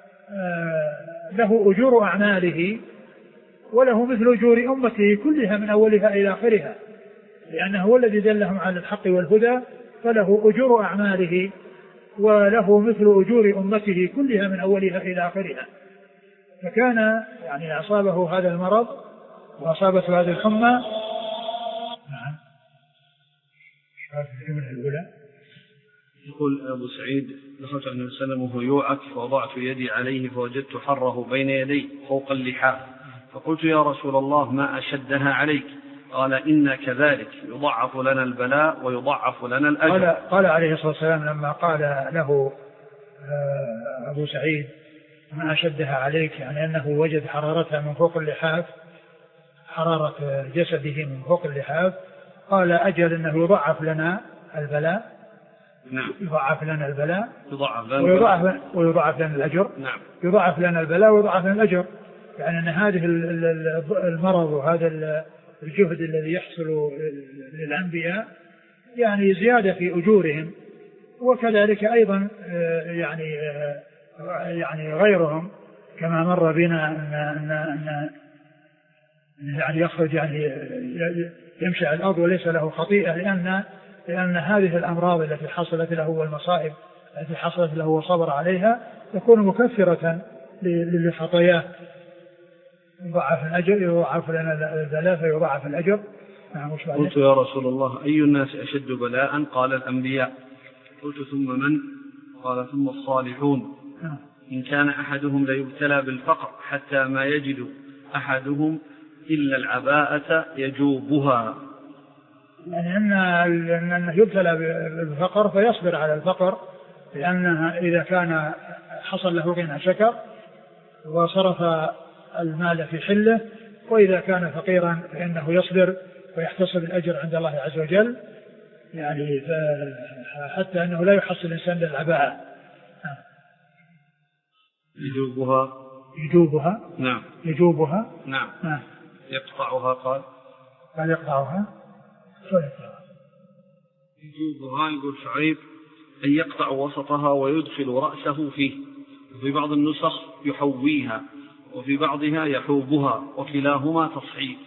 أجور أعماله وله مثل أجور أمته كلها من أولها إلى آخرها، لأنه هو الذي دلهم على الحق والهدى، فله أجور أعماله وله مثل أجور أمته كلها من أولها إلى آخرها. فكان يعني أصابه هذا المرض وأصابته هذه الحمى. نعم. يقول أبو سعيد: دخلت على النبي صلى الله عليه وسلم وهو يوعك فوضعت يدي عليه فوجدت حره بين يدي فوق اللحاف، فقلت: يا رسول الله ما أشدها عليك؟ قال: إن كذلك يضعف لنا البلاء ويضعف لنا الأجر. قال, قال عليه الصلاة والسلام لما قال له أبو سعيد: ما أشدها عليك، يعني أنه وجد حرارتها من فوق اللحاف، حرارة جسده من فوق اللحاف، قال: أجل أنه يضعف لنا البلاء. نعم. يضعف لنا البلاء يضعف لنا ويضعف, ويضعف لنا الأجر. نعم. يضعف لنا البلاء ويضعف لنا الأجر، يعني أن هذه المرض وهذا الجهد الذي يحصل للأنبياء يعني زيادة في أجورهم، وكذلك أيضا يعني يعني غيرهم كما مر بنا أن, أن, أن يعني يخرج يعني يمشي على الأرض وليس له خطيئة، لأن لأن هذه الأمراض التي حصلت له والمصائب التي حصلت له وصبر عليها تكون مكفرة لخطاياه. يضاعف الأجر، يضاعف لنا البلاء فيضاعف الأجر. نعم. قلت: يا رسول الله أي الناس أشد بلاء؟ قال: الأنبياء. قلت: ثم من؟ قال: ثم الصالحون. نعم. إن كان أحدهم ليبتلى بالفقر حتى ما يجد أحدهم إلا العباءة يجوبها، يعني أنه يبتلى بالفقر فيصبر على الفقر، لأنه إذا كان حصل له غنى شكر وصرف المال في حله، وإذا كان فقيرا فإنه يصبر ويحتسب الأجر عند الله عز وجل، يعني حتى أنه لا يحصل الإنسان للعباءة. يجوبها. يجوبها. نعم. يجوبها. نعم. نعم. يقطعها. قال: قال: يقطعها. يجوبها. يقول شعيب: أن يقطع وسطها ويدخل رأسه فيه، وفي بعض النسخ يحويها، وفي بعضها يحوبها، وكلاهما تصحيف.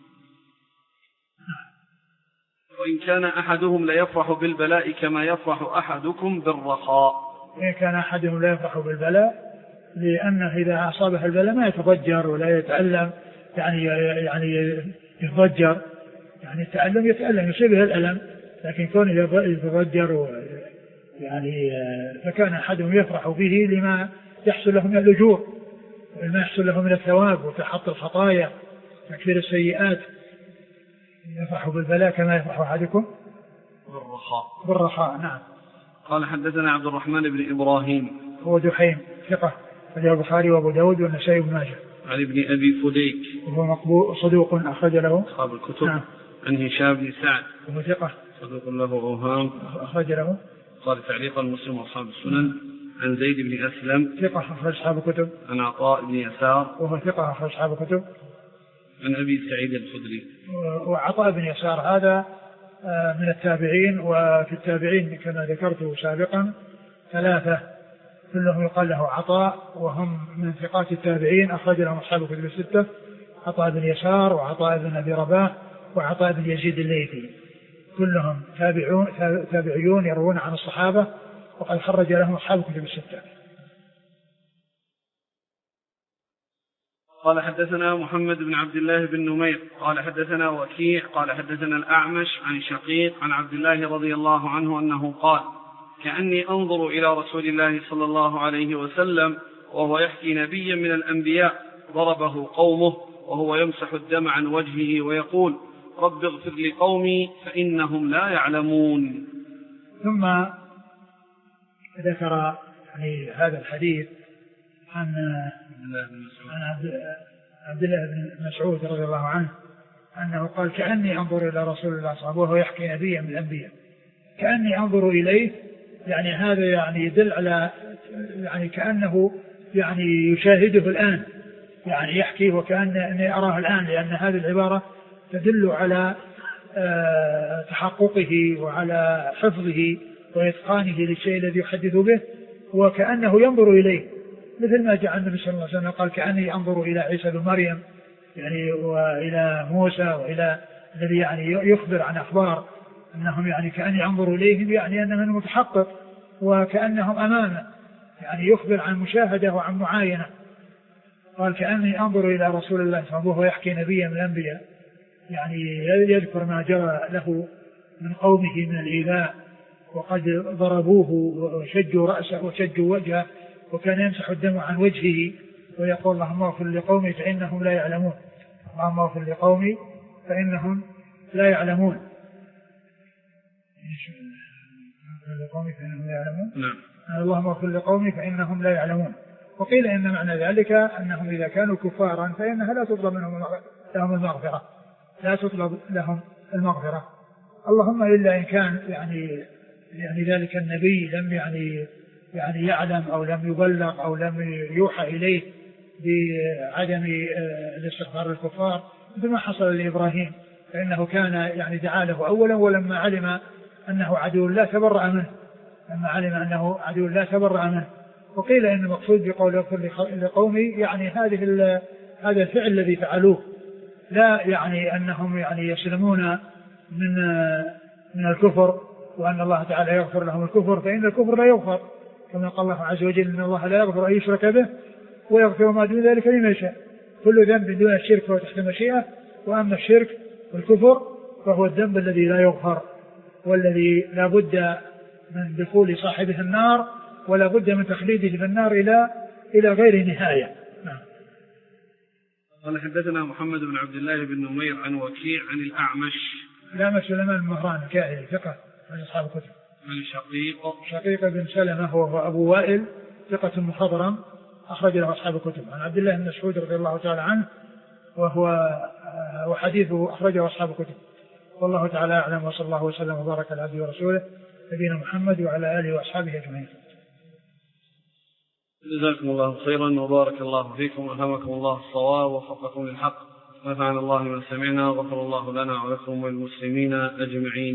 وإن كان أحدهم ليفرح بالبلاء كما يفرح أحدكم بالرخاء. إن كان أحدهم لا يفرح بالبلاء، لأنه إذا أصابه البلاء ما يتضجر ولا يتألم، يعني يعني يتضجر، يعني التألم يتألم يصيبه الألم، لكن كونه يتضجر يعني فكان أحدهم يفرح به لما يحصل له من الأجور وما يحصل له من الثواب وتحط الخطايا تكفير السيئات. يفرح بالبلاء كما يفرح أحدكم بالرخاء. بالرخاء. نعم. قال: حدثنا عبد الرحمن بن إبراهيم هو دحيم ثقة، فجاء البخاري وأبو داود والنسائي بن ماجه. عن ابن أبي فديك وهو مقبول صدوق أخرج له أصحاب الكتب. نعم. عن هشام بن سعد وهو ثقة صدوق له أوهام أخرج له قال تعليقا مسلم وأصحاب السنن. عن زيد بن أسلم ثقة أخرج أصحاب الكتب. عن عطاء بن يسار وهو ثقة أخرج أصحاب الكتب. عن أبي سعيد الخدري. وعطاء بن يسار هذا من التابعين، وفي التابعين كما ذكرته سابقا ثلاثة كلهم يقال له عطاء، وهم من ثقات التابعين أخرج لهم أصحاب الكتب الستة: عطاء بن يسار وعطاء بن أبي رباح وعطاء بن يزيد الليثي، كلهم تابعون تابعيون يروون عن الصحابة وقد خرج لهم أصحاب الكتب الستة. قال: حدثنا محمد بن عبد الله بن نمير قال حدثنا وكيع قال حدثنا الأعمش عن شقيق عن عبد الله رضي الله عنه أنه قال: كأني أنظر إلى رسول الله صلى الله عليه وسلم وهو يحكي نبيا من الأنبياء ضربه قومه وهو يمسح الدم عن وجهه ويقول رب اغفر لقومي فإنهم لا يعلمون. ثم ذكر يعني هذا الحديث عن عبد الله بن مسعود رضي الله عنه أنه قال كأني أنظر إلى رسول الله صلى الله عليه وسلم وهو يحكي نبيا من الأنبياء، كأني أنظر إليه، يعني هذا يعني يدل على يعني كأنه يعني يشاهده الآن، يعني يحكي وكأني أراه الآن، لأن هذه العبارة تدل على تحققه وعلى حفظه وإتقانه للشيء الذي يحدث به، وكأنه ينظر إليه، مثل ما جاء النبي صلى الله عليه وسلم قال كأني أنظر إلى عيسى بن مريم يعني وإلى موسى وإلى الذي يعني يخبر عن أخبار أنهم يعني كأني أنظر إليهم، يعني أنهم متحقق وكأنهم أمامه، يعني يخبر عن مشاهدة وعن معاينة. قال كأني أنظر إلى رسول الله صلى الله عليه وسلم وهو يحكي نبيا من الأنبياء، يعني يذكر ما جرى له من قومه من الإيذاء وقد ضربوه وشجوا رأسه وشجوا وجهه وكان يمسح الدم عن وجهه ويقول اللهم اغفر لقومي فإنهم لا يعلمون، اللهم اغفر لقومي فإنهم لا يعلمون لقومي فإنهم لا يعلمون نعم. اللهم اغفر لقومي فإنهم لا يعلمون. وقيل إن معنى ذلك أنهم إذا كانوا كفارا فإنها لا تطلب منهم لهم المغفرة، لا تطلب لهم المغفرة، اللهم إلا إن كان يعني يعني ذلك النبي لم يعني يعني يعلم أو لم يبلغ أو لم يوحى إليه بعدم الاستغفار للكفار، مثل ما حصل لإبراهيم، فإنه كان يعني دعا له أولا، ولما علم أنه عدو الله تبرأ منه، لما علم أنه عدو الله تبرأ منه. وقيل إن المقصود بقول اغفر لقومي يعني هذه هذا الفعل الذي فعلوه، لا يعني أنهم يعني يسلمون من من الكفر وأن الله تعالى يغفر لهم الكفر، فإن الكفر لا يغفر، كما قال الله عز وجل إن الله لا يغفر أن يشرك به ويغفر ما دون ذلك لمن يشاء، كل ذنب دون الشرك فهو تحت المشيئة، وأما الشرك والكفر فهو الذنب الذي لا يغفر والذي لا بد من دخول صاحبه النار ولا بد من تخليده في النار إلى إلى غير نهاية. نعم. قال حدثنا محمد بن عبد الله بن نمير عن وكيع عن الأعمش الأعمش سليمان المهران الكاهلي ثقة من أصحاب الكتب. عن شقيق شقيق بن سلمة هو أبو وائل ثقة مخضرم أخرج له أصحاب الكتب. عن عبد الله بن مسعود رضي الله تعالى عنه وهو وحديثه أخرجه أصحاب الكتب. والله تعالى أعلم، وصلى الله وسلم وبارك على عبده ورسوله نبينا محمد وعلى آله وأصحابه أجمعين. جزاكم الله خيرا وبارك الله فيكم وألهمكم الله الصواب ووفقكم للحق، ونفعنا الله من سمعنا وغفر الله لنا ولكم والمسلمين أجمعين.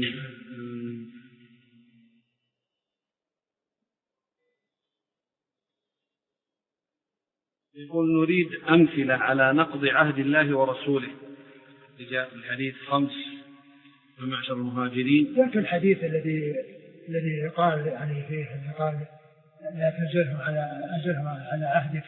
يقول نريد أمثلة على نقض عهد الله ورسوله. جاء الحديث خمس من معشر المهاجرين، ذاك الحديث الذي الذي قال يعني فيه قال لا تنزلهم على أنزلهم على عهدك،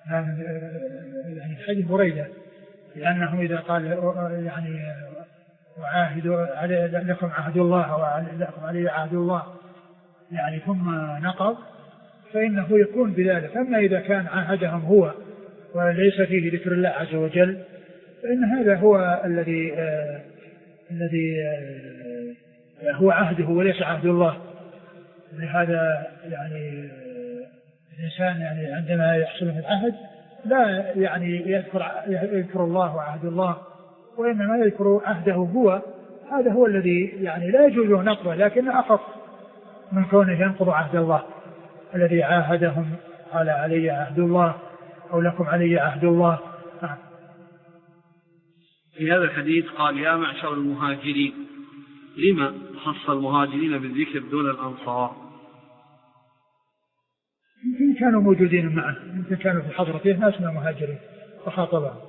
يعني حديث بريدة، لأنه إذا قال يعني وعاهد لكم عهد الله ولكم علي عهد الله يعني ثم نقض فإنه يكون بذلك. أما إذا كان عهدهم هو وليس فيه ذكر الله عز وجل فإن هذا هو الذي آه الذي آه هو عهده وليس عهد الله. لهذا يعني الإنسان يعني عندما يحصل من العهد لا يعني يذكر, يذكر الله وعهد الله، وإنما يذكر عهده هو، هذا هو الذي يعني لا يجوز نقضه، لكن أخف من كونه ينقض عهد الله الذي عاهدهم قال علي عهد الله أو لكم علي عهد الله. في هذا الحديث قال يا معشر المهاجرين، لما خص المهاجرين بالذكر دون الأنصار؟ يمكن كانوا موجودين معه، يمكن كانوا في حضرته ناس من المهاجرين وخاطبهم.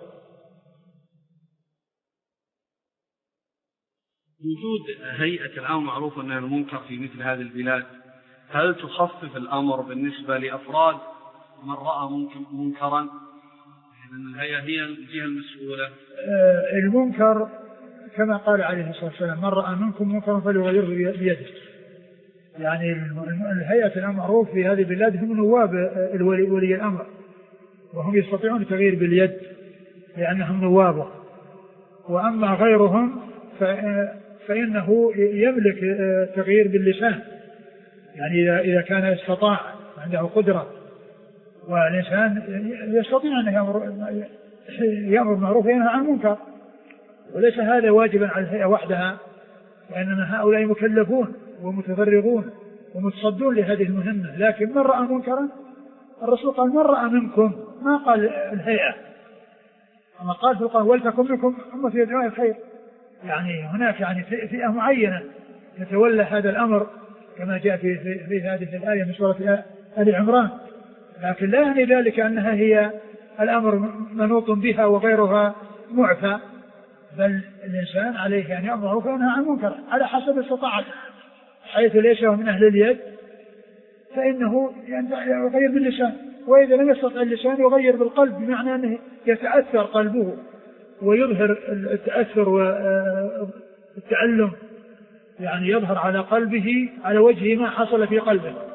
وجود هيئة الأمر معروف أنها المنكر في مثل هذه البلاد، هل تخفف الأمر بالنسبة لأفراد من رأى منكرا؟ لأن الهيئة هي الجهة المسؤولة. آه المنكر كما قال عليه الصلاة والسلام من رأى منكم منكرا فليغيره بيده، يعني الهيئة الأمر معروف في هذه البلاد هم نواب الولي ولي الأمر، وهم يستطيعون التغيير باليد، لأنهم نوابه. وأما غيرهم فإنه يملك التغيير باللسان، يعني إذا كان استطاع عنده قدرة والإنسان يستطيع أن يأمر بالمعروف وينهى عن المنكر، وليس هذا واجبا على الهيئة وحدها، وإنما هؤلاء مكلفون ومتفرغون ومتصدون لهذه المهمة. لكن من رأى منكرا الرسول قال من رأى منكم، ما قال الهيئة، أما قال في القرآن ولتكن منكم أمة يدعون إلى الخير، يعني هناك يعني فئة معينة يتولى هذا الأمر كما جاء في, في, في هذه الآية من سورة آل عمران. لكن لا يعني ذلك أنها هي الأمر منوط بها وغيرها معفى، بل الإنسان عليه أن يأمر وينهى عن المنكر على حسب استطاعته، حيث ليس هو من أهل اليد فإنه يغير باللسان، وإذا لم يستطع اللسان يغير بالقلب، بمعنى أنه يتأثر قلبه ويظهر التأثر والتعلم، يعني يظهر على قلبه على وجه ما حصل في قلبه.